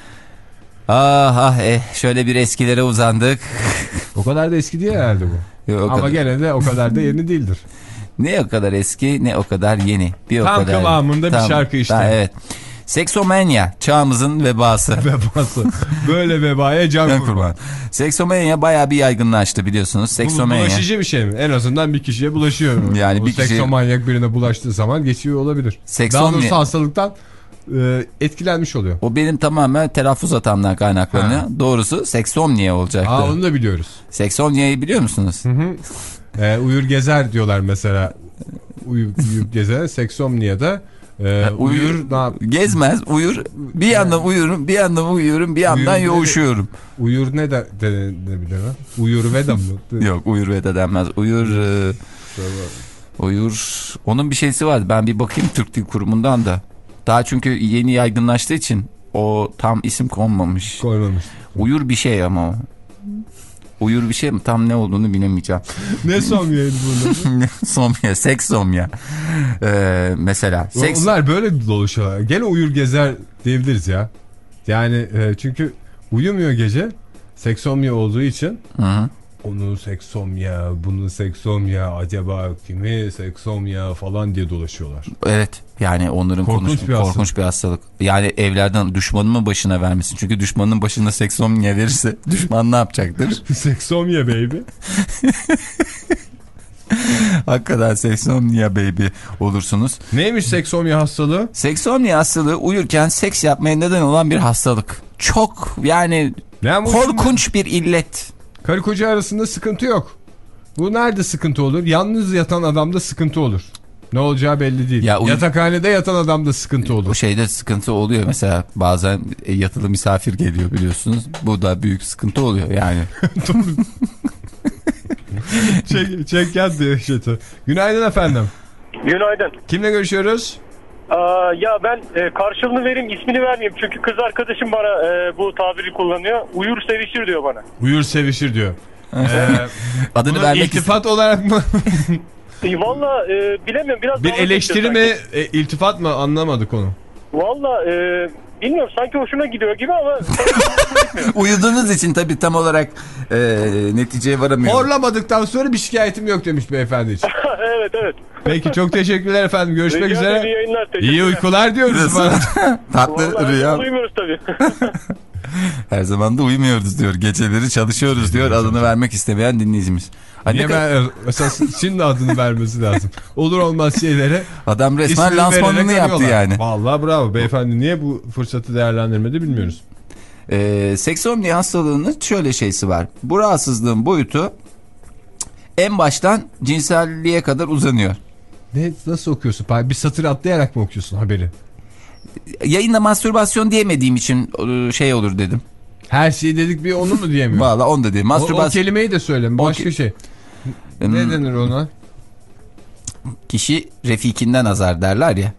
Ah ah eh şöyle bir eskilere uzandık. O kadar da eski değil herhalde bu. Yok, Ama kadar. gene de o kadar da yeni değildir. Ne o kadar eski ne o kadar yeni. Bir o Tam kadar. kıvamında bir Tam, şarkı işte. tam, evet. Seksomania çağımızın vebası. Vebası. Böyle vebaya can Can kurban. kurban. Seksomania bayağı bir yaygınlaştı biliyorsunuz. Bu Seksomania. bulaşıcı bir şey mi? En azından bir kişiye bulaşıyor. Yani o bir kişi- seksomanyak birine bulaştığı zaman geçiyor olabilir. Seksomnia- Daha doğrusu hastalıktan e, etkilenmiş oluyor. O benim tamamen telaffuz hatamdan kaynaklanıyor. Ha. Doğrusu seksomnia olacaktı. Aa, onu da biliyoruz. Seksomnia'yı biliyor musunuz? Hı hı. E, uyur gezer diyorlar mesela. Uyup, uyup gezer. Seksomnia'da e, uyur, uyur, ne yap- gezmez, uyur. Bir yandan uyurum, bir yandan uyuyorum, bir yandan Uyur- yoğuşuyorum. Uyur ne de, de, de, de, de Uyur veda mı? Yok uyur ve de denmez. Uyur... e, uyur... Onun bir şeysi vardı. Ben bir bakayım Türk Dil Kurumu'ndan da. Daha çünkü yeni yaygınlaştığı için o tam isim konmamış. Koymamış. Uyur bir şey ama o. Uyur bir şey mi? Tam ne olduğunu bilemeyeceğim. Ne somyaydı bunlar? Somya, seks somya. Ee, mesela. Seks... Onlar böyle dolaşıyorlar. Gene uyur gezer diyebiliriz ya. Yani e, çünkü uyumuyor gece. Seksomya olduğu için. Hı hı. Onun seksomya, bunun seksomya, acaba kimi seksomya falan diye dolaşıyorlar. Evet. Yani onların Korkunç konuş, bir hastalık. korkunç bir hastalık. Yani evlerden düşmanının başına vermesin. Çünkü düşmanın başına seksomya verirse düşman ne yapacaktır? Seksomya baby. Hakikaten seksomnia baby olursunuz. Neymiş seksomya hastalığı? Seksomnia hastalığı uyurken seks yapmaya neden olan bir hastalık. Çok yani Ne bu korkunç bir illet. Karı koca arasında sıkıntı yok. Bu nerede sıkıntı olur? Yalnız yatan adamda sıkıntı olur. Ne olacağı belli değil. Ya, uy- Yatakhanede yatan adamda sıkıntı O olur. şeyde sıkıntı oluyor mesela bazen e, yatılı misafir geliyor biliyorsunuz. Bu da büyük sıkıntı oluyor yani. çek, çek yat diyor işte. Günaydın efendim. Günaydın. Kimle görüşüyoruz? Aa, ya ben e, karşılığını vereyim, ismini vermeyeyim. Çünkü kız arkadaşım bana e, bu tabiri kullanıyor. Uyur sevişir diyor bana. Uyur sevişir diyor. Ee, Adını bunu vermek iltifat olarak mı? E, Valla e, bilemiyorum. Biraz Bir dalga eleştiri geçiyor mi, sanki. e, iltifat mı anlamadık onu. Valla e, bilmiyorum, sanki hoşuna gidiyor gibi ama. uyuduğunuz için tabii tam olarak e, neticeye varamıyorum. Horlamadıktan sonra bir şikayetim yok demiş beyefendi için. evet evet. Peki çok teşekkürler efendim. Görüşmek Rica üzere. ederim, iyi yayınlar, İyi teşekkürler. uykular diyoruz bana. Tatlı Vallahi rüya. uyumuyoruz tabii. Her zaman da uyumuyoruz diyor. Geceleri çalışıyoruz diyor. Adını vermek istemeyen dinleyicimiz. Hani Niye ben esas şimdi adını vermesi lazım. Olur olmaz şeylere adam resmen ismini lansmanını vererek yaptı arıyorlar. yani. Vallahi bravo beyefendi, niye bu fırsatı değerlendirmedi bilmiyoruz. Ee, seksomnia hastalığının şöyle şeysi var. Bu rahatsızlığın boyutu en baştan cinselliğe kadar uzanıyor. Ne, nasıl okuyorsun? Bir satır atlayarak mı okuyorsun haberi? Yayında mastürbasyon diyemediğim için şey olur dedim. Her şeyi dedik bir onu mu diyemiyor? Valla onu da değil. O, Mastürbasyon. o kelimeyi de söyleme. Başka O, şey. Hmm. Ne denir ona? Kişi refikinden azar derler ya.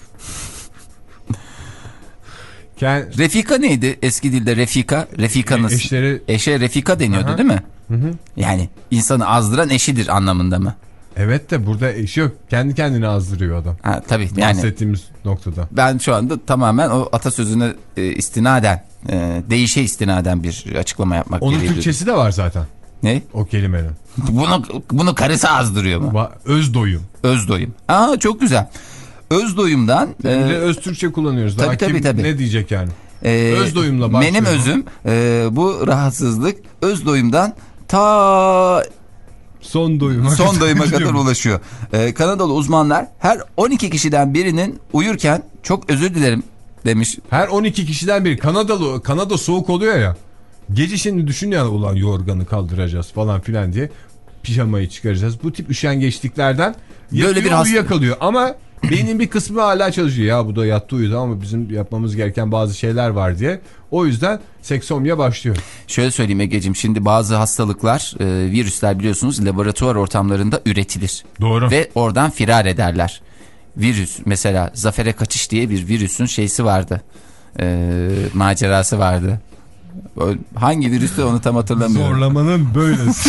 Kend... Refika neydi eski dilde? Refika. Refikanız. Eşleri... Eşe refika deniyordu. Aha. Değil mi? Hı hı. Yani insanı azdıran eşidir anlamında mı? Evet de burada eşi yok. Kendi kendini azdırıyor adam. Ha, tabii yani. Bahsettiğimiz noktada. Ben şu anda tamamen o atasözüne e, istinaden, e, değişe istinaden bir açıklama yapmak Onun gerekiyor. Türkçesi de var zaten. Ne? O kelimenin. Bunu bunu karısı azdırıyor mu? Öz doyum. Öz doyum. Aa çok güzel. Öz doyumdan. E, öz Türkçe kullanıyoruz. Daha tabii, tabii, kim tabii. Ne diyecek yani? Ee, öz doyumla başlıyor. Benim özüm e, bu rahatsızlık öz doyumdan ta son doyuma, son doyuma kadar ulaşıyor. Ee, Kanadalı uzmanlar her on iki kişiden birinin uyurken çok özür dilerim demiş. Her on iki kişiden biri. Kanadalı, Kanada soğuk oluyor ya. Gece şimdi düşün ya, ulan yorganı kaldıracağız falan filan diye. Pijamayı çıkaracağız. Bu tip üşengeçliklerden böyle bir uyuyakalıyor. Ama beynin bir kısmı hala çalışıyor. Ya bu da yattı uyudu ama bizim yapmamız gereken bazı şeyler var diye. O yüzden seksomya başlıyor. Şöyle söyleyeyim Ege'cim, şimdi bazı hastalıklar, e, virüsler biliyorsunuz laboratuvar ortamlarında üretilir. Doğru. Ve oradan firar ederler. Virüs mesela zafere kaçış diye bir virüsün şeysi vardı. E, macerası vardı. Hangi virüstü onu tam hatırlamıyorum. Zorlamanın böylesi.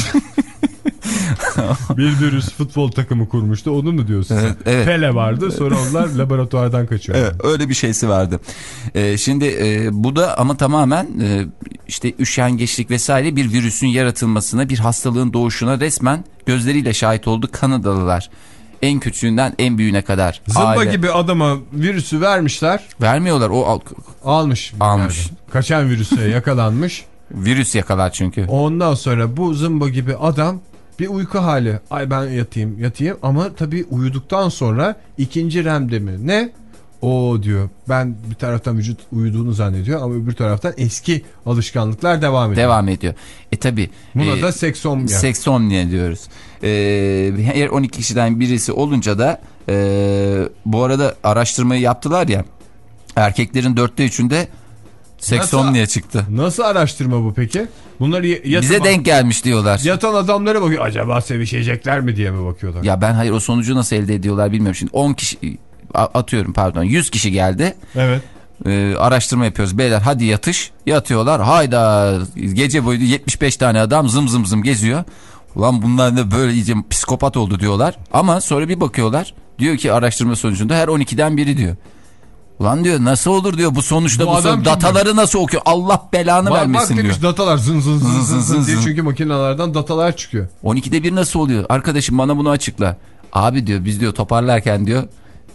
Bir virüs futbol takımı kurmuştu, onu mu diyorsun? Evet, evet. Pele vardı, sonra onlar laboratuvardan kaçıyor. Evet, öyle bir şeysi vardı. Ee, şimdi e, bu da ama tamamen e, işte üşengeçlik vesaire bir virüsün yaratılmasına, bir hastalığın doğuşuna resmen gözleriyle şahit oldu Kanadalılar. En küçüğünden en büyüğüne kadar. Zımba Aile. gibi adama virüsü vermişler. Vermiyorlar, o al almış. Almış. Yani. Kaçan virüse yakalanmış. Virüs yakalar çünkü. Ondan sonra bu zımba gibi adam bir uyku hali. Ay ben yatayım yatayım ama tabii uyuduktan sonra ikinci remde mi ne? O diyor, ben bir taraftan vücut uyuduğunu zannediyor ama öbür taraftan eski alışkanlıklar devam ediyor. Devam ediyor. E tabii. Buna e, da seksomnia. Seksomnia diyoruz. E, eğer on iki kişiden birisi olunca da e, bu arada araştırmayı yaptılar ya, erkeklerin dörtte üçünde seksomnia çıktı. Nasıl araştırma bu peki? Bunları yatan, bize denk gelmiş diyorlar. Yatan adamlara bakıyor. Acaba sevişecekler mi diye mi bakıyorlar? Ya ben hayır, o sonucu nasıl elde ediyorlar bilmiyorum. Şimdi on kişi atıyorum pardon yüz kişi geldi. Evet. Ee, araştırma yapıyoruz. Beyler hadi yatış. Yatıyorlar. Hayda, gece boyu yetmiş beş tane adam zım zım zım geziyor. Ulan bunlar da böyle iyice psikopat oldu diyorlar. Ama sonra bir bakıyorlar. Diyor ki araştırma sonucunda her on ikiden biri diyor. Ulan diyor nasıl olur diyor bu sonuçta, bu, bu son, dataları diyor, nasıl okuyor? Allah belanı bak, vermesin bak, diyor. Bak datalar zın zın zın zın, zın, zın diye, çünkü makinelerden datalar çıkıyor. on ikide bir nasıl oluyor? Arkadaşım bana bunu açıkla. Abi diyor biz diyor toparlarken diyor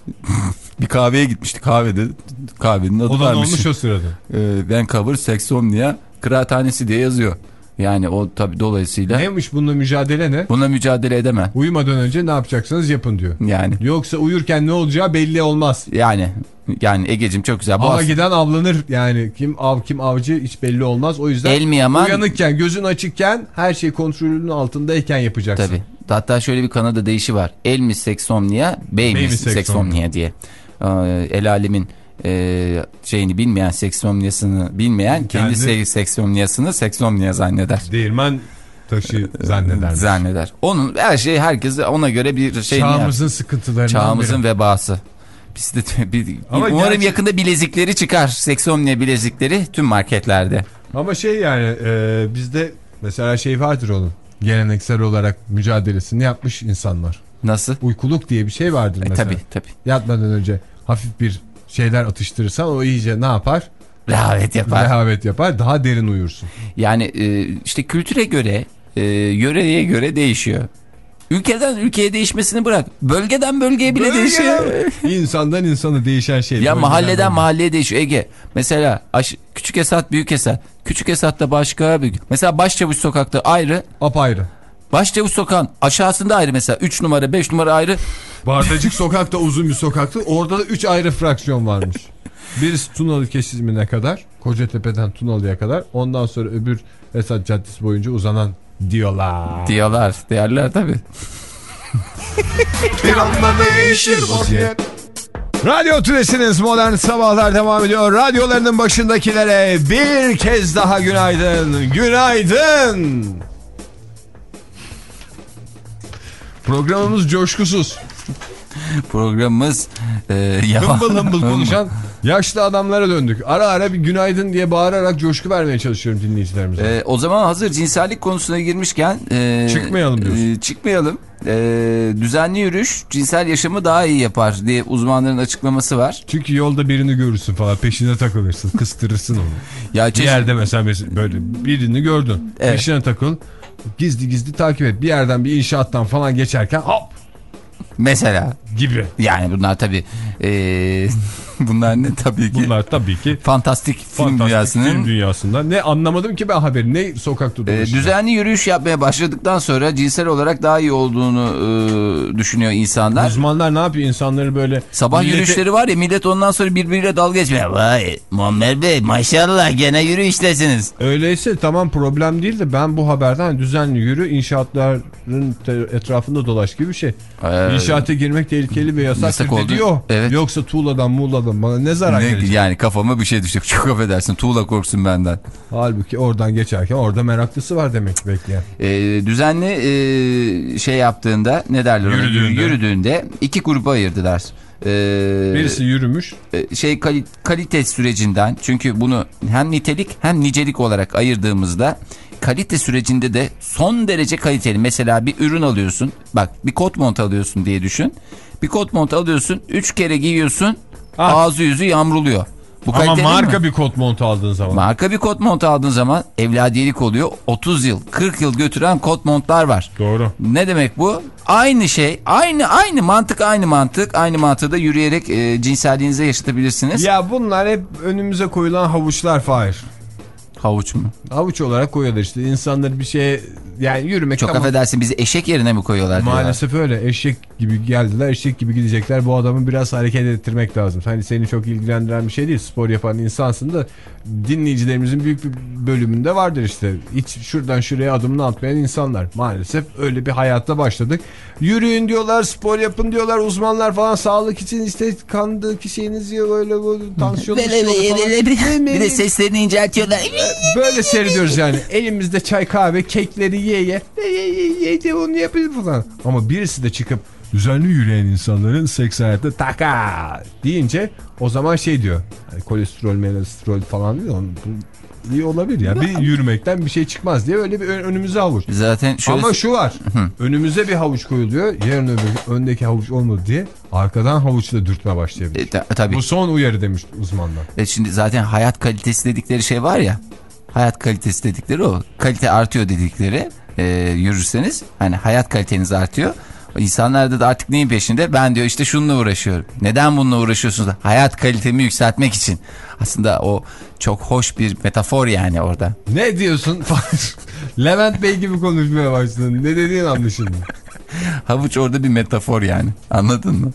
bir kahveye gitmiştik, kahvede kahvenin adı o da varmış. olmuş o sırada. Ee, Vancouver Seksomnia Kıraathanesi diye yazıyor. Yani o tabii dolayısıyla. Neymiş bununla mücadele ne? Bununla mücadele edemem. Uyumadan önce ne yapacaksınız yapın diyor. Yani. Yoksa uyurken ne olacağı belli olmaz. Yani. Yani Egeciğim çok güzel. Ama giden avlanır yani, kim av kim avcı hiç belli olmaz. O yüzden Elmiyaman, uyanıkken gözün açıkken her şey kontrolünün altındayken yapacaksın. Tabii. Hatta şöyle bir Kanada deyişi var. El mi seksomnia, bey mi seksomnia diye. Ee, el alemin e, şeyini bilmeyen, seksomniasını bilmeyen kendi, kendi seksomniasını seksomnia zanneder. Değirmen taşı zanneder. Zanneder. Onun her şey, herkese ona göre bir şey. Çağımızın sıkıntılarından Çağımızın biri. vebası. Biz de bir, Ama umarım gerçi... yakında bilezikleri çıkar. Seksomnia bilezikleri tüm marketlerde. Ama şey yani e, bizde mesela şey vardır onun. Geleneksel olarak mücadelesini yapmış insanlar. Nasıl? Uykuluk diye bir şey vardır mesela. E, tabii tabii. Yatmadan önce hafif bir şeyler atıştırırsan o iyice ne yapar? Rehavet yapar. Rehavet yapar. Daha derin uyursun. Yani e, işte kültüre göre, e, yöreye göre değişiyor. Ülkeden ülkeye değişmesini bırak. Bölgeden bölgeye bile Bölge değişiyor. İnsandan insana değişen şey. Ya mahalleden bölge. mahalleye değişiyor Ege. Mesela Küçük Esat, Büyük Esat. Küçük Esat'ta başka büyük. Mesela Başçavuş Sokak'ta ayrı. Apayrı. Başçavuş Sokak'ın aşağısında ayrı mesela. üç numara, beş numara ayrı. Bardacık Sokak'ta uzun bir sokaktı. Orada da üç ayrı fraksiyon varmış. Birisi Tunalı kesimine kadar. Kocatepe'den Tunalı'ya kadar. Ondan sonra öbür Esat Caddesi boyunca uzanan diyorlar. Diyorlar. Diyorlar tabii. Bir anda değişir vaziyet. Radyo Tülesi'niz, Modern Sabahlar devam ediyor. Radyolarının başındakilere bir kez daha günaydın. Günaydın. Programımız coşkusuz. Programımız e, hımbıl hımbıl konuşan yaşlı adamlara döndük. Ara ara bir günaydın diye bağırarak coşku vermeye çalışıyorum dinleyicilerimize. E, o zaman hazır cinsellik konusuna girmişken e, çıkmayalım diyorsun. E, çıkmayalım. E, düzenli yürüyüş cinsel yaşamı daha iyi yapar diye uzmanların açıklaması var. Çünkü yolda birini görürsün falan, peşine takılırsın, kıstırırsın onu. Ya bir çeşit... yerde mesela, mesela böyle birini gördün, evet. Peşine takıl, gizli gizli takip et. Bir yerden, bir inşaattan falan geçerken hop. Mesela. Gibi. Yani bunlar tabii e, bunlar ne tabii ki? Bunlar tabii ki fantastik, fantastik film dünyasının. Film dünyasında. Ne anlamadım ki ben haberi. Ne sokakta dolaşıyor. E, düzenli yürüyüş yapmaya başladıktan sonra cinsel olarak daha iyi olduğunu e, düşünüyor insanlar. Uzmanlar ne yapıyor? İnsanları böyle... Sabah millete... yürüyüşleri var ya, millet ondan sonra birbiriyle dalga geçmiyor. Vay Muammer Bey maşallah gene yürüyüştesiniz. Öyleyse tamam, problem değil de ben bu haberden düzenli yürü, inşaatların etrafında dolaş gibi bir şey. Ee, İnşaata girmek tehlikeli bir yasak diyor. Evet. Yoksa tuğladan muğladan bana ne zarar ne, gelecek? Yani kafama bir şey düşecek. Çok affedersin, tuğla korksun benden. Halbuki oradan geçerken orada meraklısı var demek ki bekleyen. Ee, düzenli e, şey yaptığında, ne derler ona? Yürüdüğünde. Yürüdüğünde iki gruba ayırdılar. Ee, Birisi yürümüş. Şey kal kalite sürecinden, çünkü bunu hem nitelik hem nicelik olarak ayırdığımızda kalite sürecinde de son derece kaliteli. Mesela bir ürün alıyorsun. Bak, bir kot mont alıyorsun diye düşün. Bir kot mont alıyorsun. Üç kere giyiyorsun. Ah. Ağzı yüzü yamruluyor. Bu ama marka mi? Bir kot mont aldığın zaman. Marka bir kot mont aldığın zaman evladiyelik oluyor. otuz yıl, kırk yıl götüren kot montlar var. Doğru. Ne demek bu? Aynı şey, aynı aynı mantık, aynı mantık, aynı mantığı da yürüyerek e, cinselliğinize yaşatabilirsiniz. Ya bunlar hep önümüze koyulan havuçlar Fahir. Havuç mu? Havuç olarak koyuyorlar işte. İnsanlar bir şeye, yani yürümek... Çok tamam. Affedersin, bizi eşek yerine mi koyuyorlar? Maalesef diyorlar. Öyle. Eşek gibi geldiler, eşek gibi gidecekler. Bu adamı biraz hareket ettirmek lazım. Hani seni çok ilgilendiren bir şey değil. Spor yapan insansın da dinleyicilerimizin büyük bir bölümünde vardır işte. Hiç şuradan şuraya adımını atmayan insanlar. Maalesef öyle bir hayatta başladık. Yürüyün diyorlar, spor yapın diyorlar. Uzmanlar falan sağlık için işte kandaki şeyiniz ya, böyle bu tansiyon düşüyor falan. Bir de seslerini inceltiyorlar. Böyle seyrediyoruz yani. Elimizde çay kahve, kekleri ye ye. Ye ye ye onu yapıyor falan. Ama birisi de çıkıp düzenli yürüyen insanların seks hayatı taka deyince o zaman şey diyor. Yani kolesterol, molesterol falan diyor. İyi olabilir ya. Bir yürümekten bir şey çıkmaz diye öyle bir önümüze havuç. Zaten şöyle... Ama şu var. Önümüze bir havuç koyuluyor. Yarın öbür öndeki havuç olmadı diye arkadan havuçla dürtme başlayabilir. E, ta tabii. Bu son uyarı demiş uzmanlar. E şimdi zaten hayat kalitesi dedikleri şey var ya. Hayat kalitesi dedikleri o. Kalite artıyor dedikleri e, yürürseniz. Hani hayat kaliteniz artıyor. İnsanlarda da artık neyin peşinde? Ben diyor işte şununla uğraşıyorum. Neden bununla uğraşıyorsunuz? Hayat kalitemi yükseltmek için. Aslında o çok hoş bir metafor yani orada. Ne diyorsun? Levent Bey gibi konuşmaya başladın. Ne dediğin anlaşıldı. Havuç orada bir metafor yani. Anladın mı?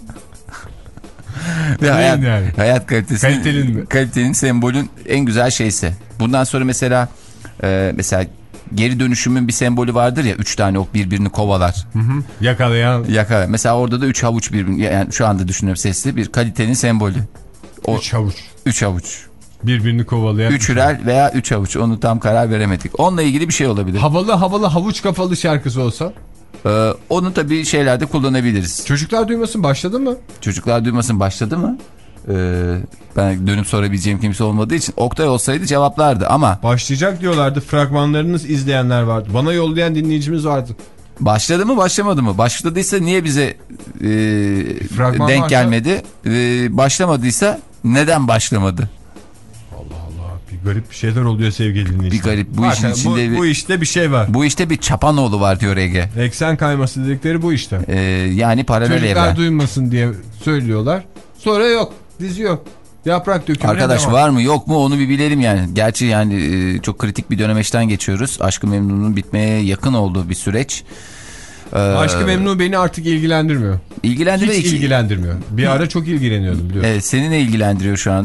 Ve hayat, yani? hayat kalitesinin, kalitenin, mi? kalitenin sembolün en güzel şeysi. Bundan sonra mesela e, mesela geri dönüşümün bir sembolü vardır ya, üç tane ok birbirini kovalar. Hı hı. Yakalayan. Yakalayan. Mesela orada da üç havuç birbirini, yani şu anda düşünüyorum sesli bir kalitenin sembolü. O, üç havuç. Üç havuç. Birbirini kovalayan. Üç hürel veya üç havuç, onu tam karar veremedik. Onunla ilgili bir şey olabilir. Havalı havalı havuç kafalı şarkısı olsa. Ee, onu tabii şeylerde kullanabiliriz. Çocuklar duymasın başladı mı? Çocuklar duymasın başladı mı? Ee, ben dönüp sorabileceğim kimse olmadığı için Oktay olsaydı cevaplardı ama. Başlayacak diyorlardı, fragmanlarınız izleyenler vardı. Bana yollayan dinleyicimiz vardı. Başladı mı başlamadı mı? Başladıysa niye bize e, denk varsa... gelmedi? E, başlamadıysa neden başlamadı? Allah Allah, bir garip bir şeyler oluyor sevgili dinleyiciler. Bir garip, bu Bak, işin içinde bu, bir, bu işte bir şey var. Bu işte bir çapanoğlu var diyor Ege. Eksen kayması dedikleri bu işte. E, yani paralel evren. Çocuklar duymasın diye söylüyorlar. Sonra yok, dizi yok. Yaprak dökümüne Arkadaş devam. Var mı yok mu onu bir bilelim yani. Gerçi yani e, çok kritik bir dönemeçten geçiyoruz. Aşk-ı Memnun'un bitmeye yakın olduğu bir süreç. Ee, Aşk-ı Memnun beni artık ilgilendirmiyor. İlgilendirmiyor. Hiç ilgilendirmiyor. Bir ara çok ilgileniyordum biliyorsun. Evet, seni ne ilgilendiriyor şu anda?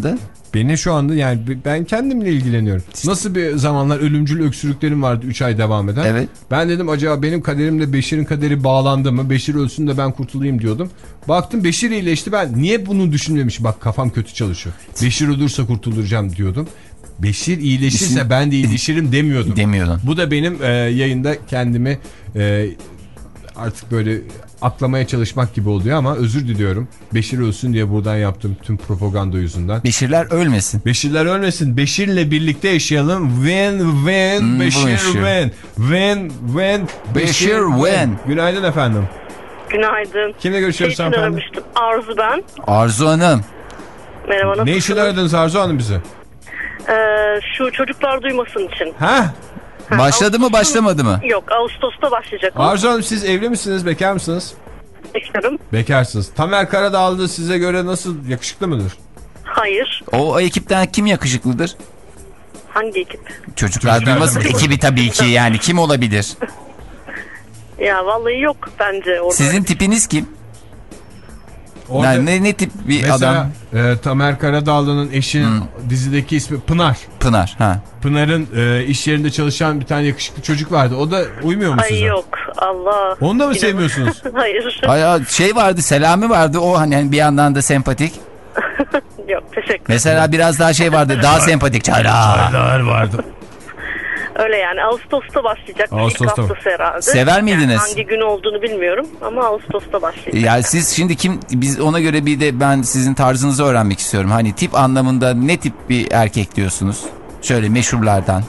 Beni şu anda yani ben kendimle ilgileniyorum. Nasıl bir zamanlar ölümcül öksürüklerim vardı üç ay devam eden. Evet. Ben dedim acaba benim kaderimle Beşir'in kaderi bağlandı mı? Beşir ölsün de ben kurtulayım diyordum. Baktım Beşir iyileşti, ben niye bunu düşünmemişim? Bak kafam kötü çalışıyor. Beşir ölürse kurtulacağım diyordum. Beşir iyileşirse ben de iyileşirim demiyordum. Demiyordun. Bu da benim e, yayında kendimi e, artık böyle aklamaya çalışmak gibi oluyor ama özür diliyorum. Beşir ölsün diye buradan yaptığım tüm propaganda yüzünden. Beşirler ölmesin. Beşirler ölmesin. Beşir'le birlikte yaşayalım. When, when, Hmm, Beşir, Beşir. when. When, when, Beşir, Beşir, when. Günaydın efendim. Günaydın. Kimle görüşüyoruz Şey için efendim? aramıştım. Arzu ben. Arzu Hanım. Merhaba, nasılsınız? Ne için aradınız Arzu Hanım bizi? Ee, şu çocuklar duymasın için. Ha? Başladı mı başlamadı mı? Yok, Ağustos'ta başlayacak. o. Arzu Hanım siz evli misiniz, bekar mısınız? Bekarım. Bekarsınız. Tamer Karadağlı size göre nasıl, yakışıklı mıdır? Hayır. O, o ekipten kim yakışıklıdır? Hangi ekip? Çocuklar Çocuklar duymasın duymasın. ekibi tabii ki, yani kim olabilir? Ya vallahi yok bence orada. Sizin tipiniz kim? Orada, Yani ne, ne tip bir mesela adam? e, Tamer Karadağlı'nın eşinin dizideki ismi Pınar. Pınar. Ha. Pınar'ın e, iş yerinde çalışan bir tane yakışıklı çocuk vardı. O da uymuyor mu Ay size? yok, Allah. Onu da mı Yine- sevmiyorsunuz? Hayır. Ay, ay, şey vardı, Selami vardı, o hani hani bir yandan da sempatik. Yok, teşekkür. Mesela biraz daha şey vardı, daha sempatik. Çaylar. Çaylar vardı. Öyle yani, Ağustos'ta başlayacak. Ağustos'ta. İlk haftası herhalde. Sever miydiniz? Yani hangi gün olduğunu bilmiyorum ama Ağustos'ta başlayacak. Ya siz şimdi kim, biz ona göre bir de ben sizin tarzınızı öğrenmek istiyorum. Hani tip anlamında ne tip bir erkek diyorsunuz? Şöyle meşhurlardan.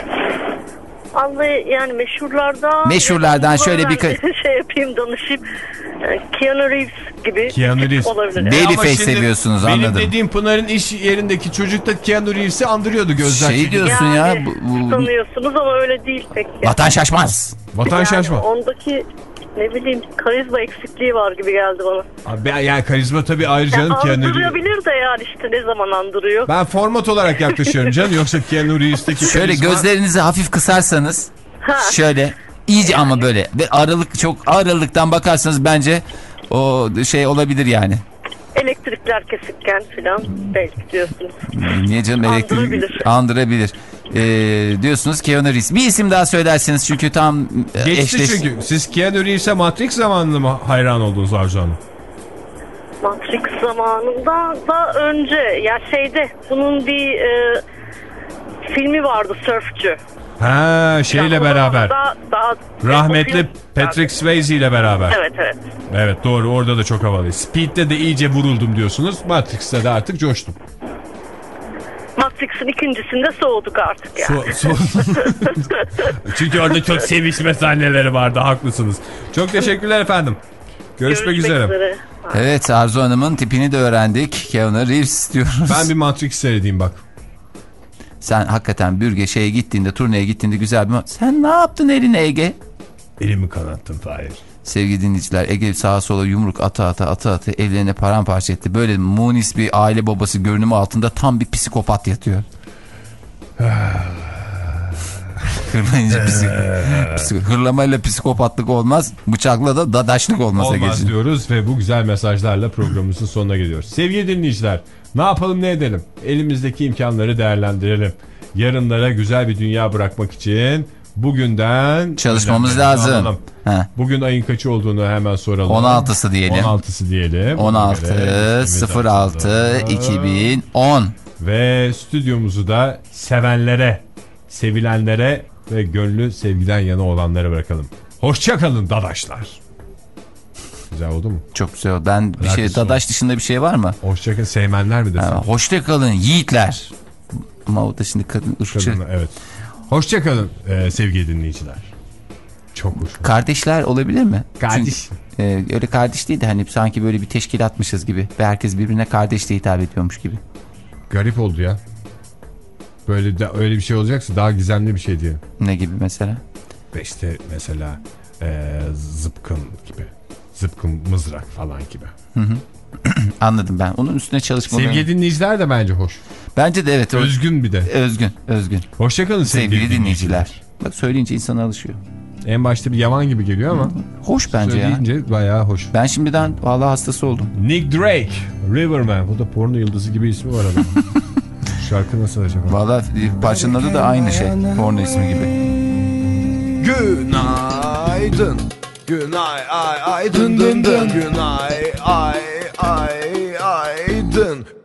Vallahi yani meşhurlardan... Meşhurlardan şöyle bir... şey yapayım, danışayım. Yani Keanu Reeves gibi Keanu Reeves. olabilir. Baby Ama face şimdi seviyorsunuz, benim anladım. Benim dediğim Pınar'ın iş yerindeki çocuk da Keanu Reeves'i andırıyordu gözler. Şey çekip. diyorsun Yani ya. Bu, bu, sanıyorsunuz ama öyle değil pek. ya. vatan şaşmaz. Vatan Yani şaşma. ondaki ne bileyim karizma eksikliği var gibi geldi bana. Abi, yani karizma tabii ayrı Yani canım Keanu Reeves. andırabilir de yani işte ne zaman andırıyor. Ben format olarak yaklaşıyorum canım. Yoksa Keanu Reeves'teki Şöyle karizma... gözlerinizi hafif kısarsanız şöyle iyice ama böyle ve aralık, çok aralıktan bakarsanız bence o şey olabilir yani. Elektrikler kesikken filan belki diyorsunuz. Niye canım, elektrik Andırabilir. andırabilir. Ee, diyorsunuz Keanu Reeves. Bir isim daha söylerseniz çünkü tam e, Geçti eşleş... çünkü. Siz Keanu Reeves'e Matrix zamanında mı hayran oldunuz Arzu Hanım? Matrix zamanında da önce ya şeyde bunun bir e, filmi vardı, Sörfçü. Ha, şeyle Yani o beraber. Daha, daha Rahmetli o film- Patrick Swayze ile beraber. Evet evet. Evet doğru, orada da çok havalı. Speed'de de iyice vuruldum diyorsunuz. Matrix'te de artık coştum. Matrix'in ikincisinde soğuduk artık yani. So, so... Çünkü orada çok sevişme sahneleri vardı, haklısınız. Çok teşekkürler efendim. Görüşmek, Görüşmek üzere. üzere. Evet, Arzu Hanım'ın tipini de öğrendik. Keanu Reeves diyoruz. Ben bir Matrix seyredeyim bak. Sen hakikaten bürge şeye gittiğinde, turneye gittiğinde güzel bir... Sen ne yaptın eline Ege? Elimi kanattım Fahir. Sevgili dinleyiciler, Ege sağa sola yumruk ata ata ata ata ellerine paramparça etti. Böyle munis bir aile babası görünümü altında tam bir psikopat yatıyor. Hırlayınca psik... psik... Hırlamayla psikopatlık olmaz, bıçakla da dadaşlık olmasa Olmaz geçin. diyoruz ve bu güzel mesajlarla programımızın sonuna geliyoruz. Sevgili dinleyiciler, ne yapalım ne edelim? Elimizdeki imkanları değerlendirelim. Yarınlara güzel bir dünya bırakmak için bugünden çalışmamız lazım. He. Bugün ayın kaçı olduğunu hemen soralım. on altısı diyelim. on altısı diyelim. on altı sıfır altı iki bin on. Ve stüdyomuzu da sevenlere, sevilenlere ve gönlü sevgiden yana olanlara bırakalım. Hoşça kalın dadaşlar. Güzel oldu mu? Çok güzel oldu. Ben bir Bırak şey, sonra. dadaş dışında bir şey var mı? Hoşça kalın sevmenler mi desin? Ha, hoşça kalın yiğitler. Ama o da şimdi kadın ırkçı. Kadınlar, evet. Hoşça kalın e, sevgili dinleyiciler. Çok hoş. Kardeşler olabilir mi? Kardeş. Çünkü, e, öyle kardeş değil de hani sanki böyle bir teşkilatmışız gibi. Ve herkes birbirine kardeş diye hitap ediyormuş gibi. Garip oldu ya. Böyle de, öyle bir şey olacaksa daha gizemli bir şey diye. Ne gibi mesela? Ve işte mesela e, zıpkın gibi. Zıpkın mızrak falan gibi. Hı hı. Anladım ben. Onun üstüne çalışmalıyım. Sevgili dinleyiciler de bence hoş. Bence de evet. Özgün bir de. Özgün. Özgün. Hoşçakalın sevgili, Sevgili dinleyiciler. dinleyiciler. Bak söyleyince insan alışıyor. En başta bir yaman gibi geliyor ama. Hoş bence ya. Söyleyince bayağı hoş. Ben şimdiden vallahi hastası oldum. Nick Drake, Riverman. Bu da porno yıldızı gibi ismi var adamın. Şarkı nasıl acaba? Valla parçanın adı da aynı şey. Porno ismi gibi. Günaydın. Günay ay ay dın dın dın. Günay ay ay ay dın.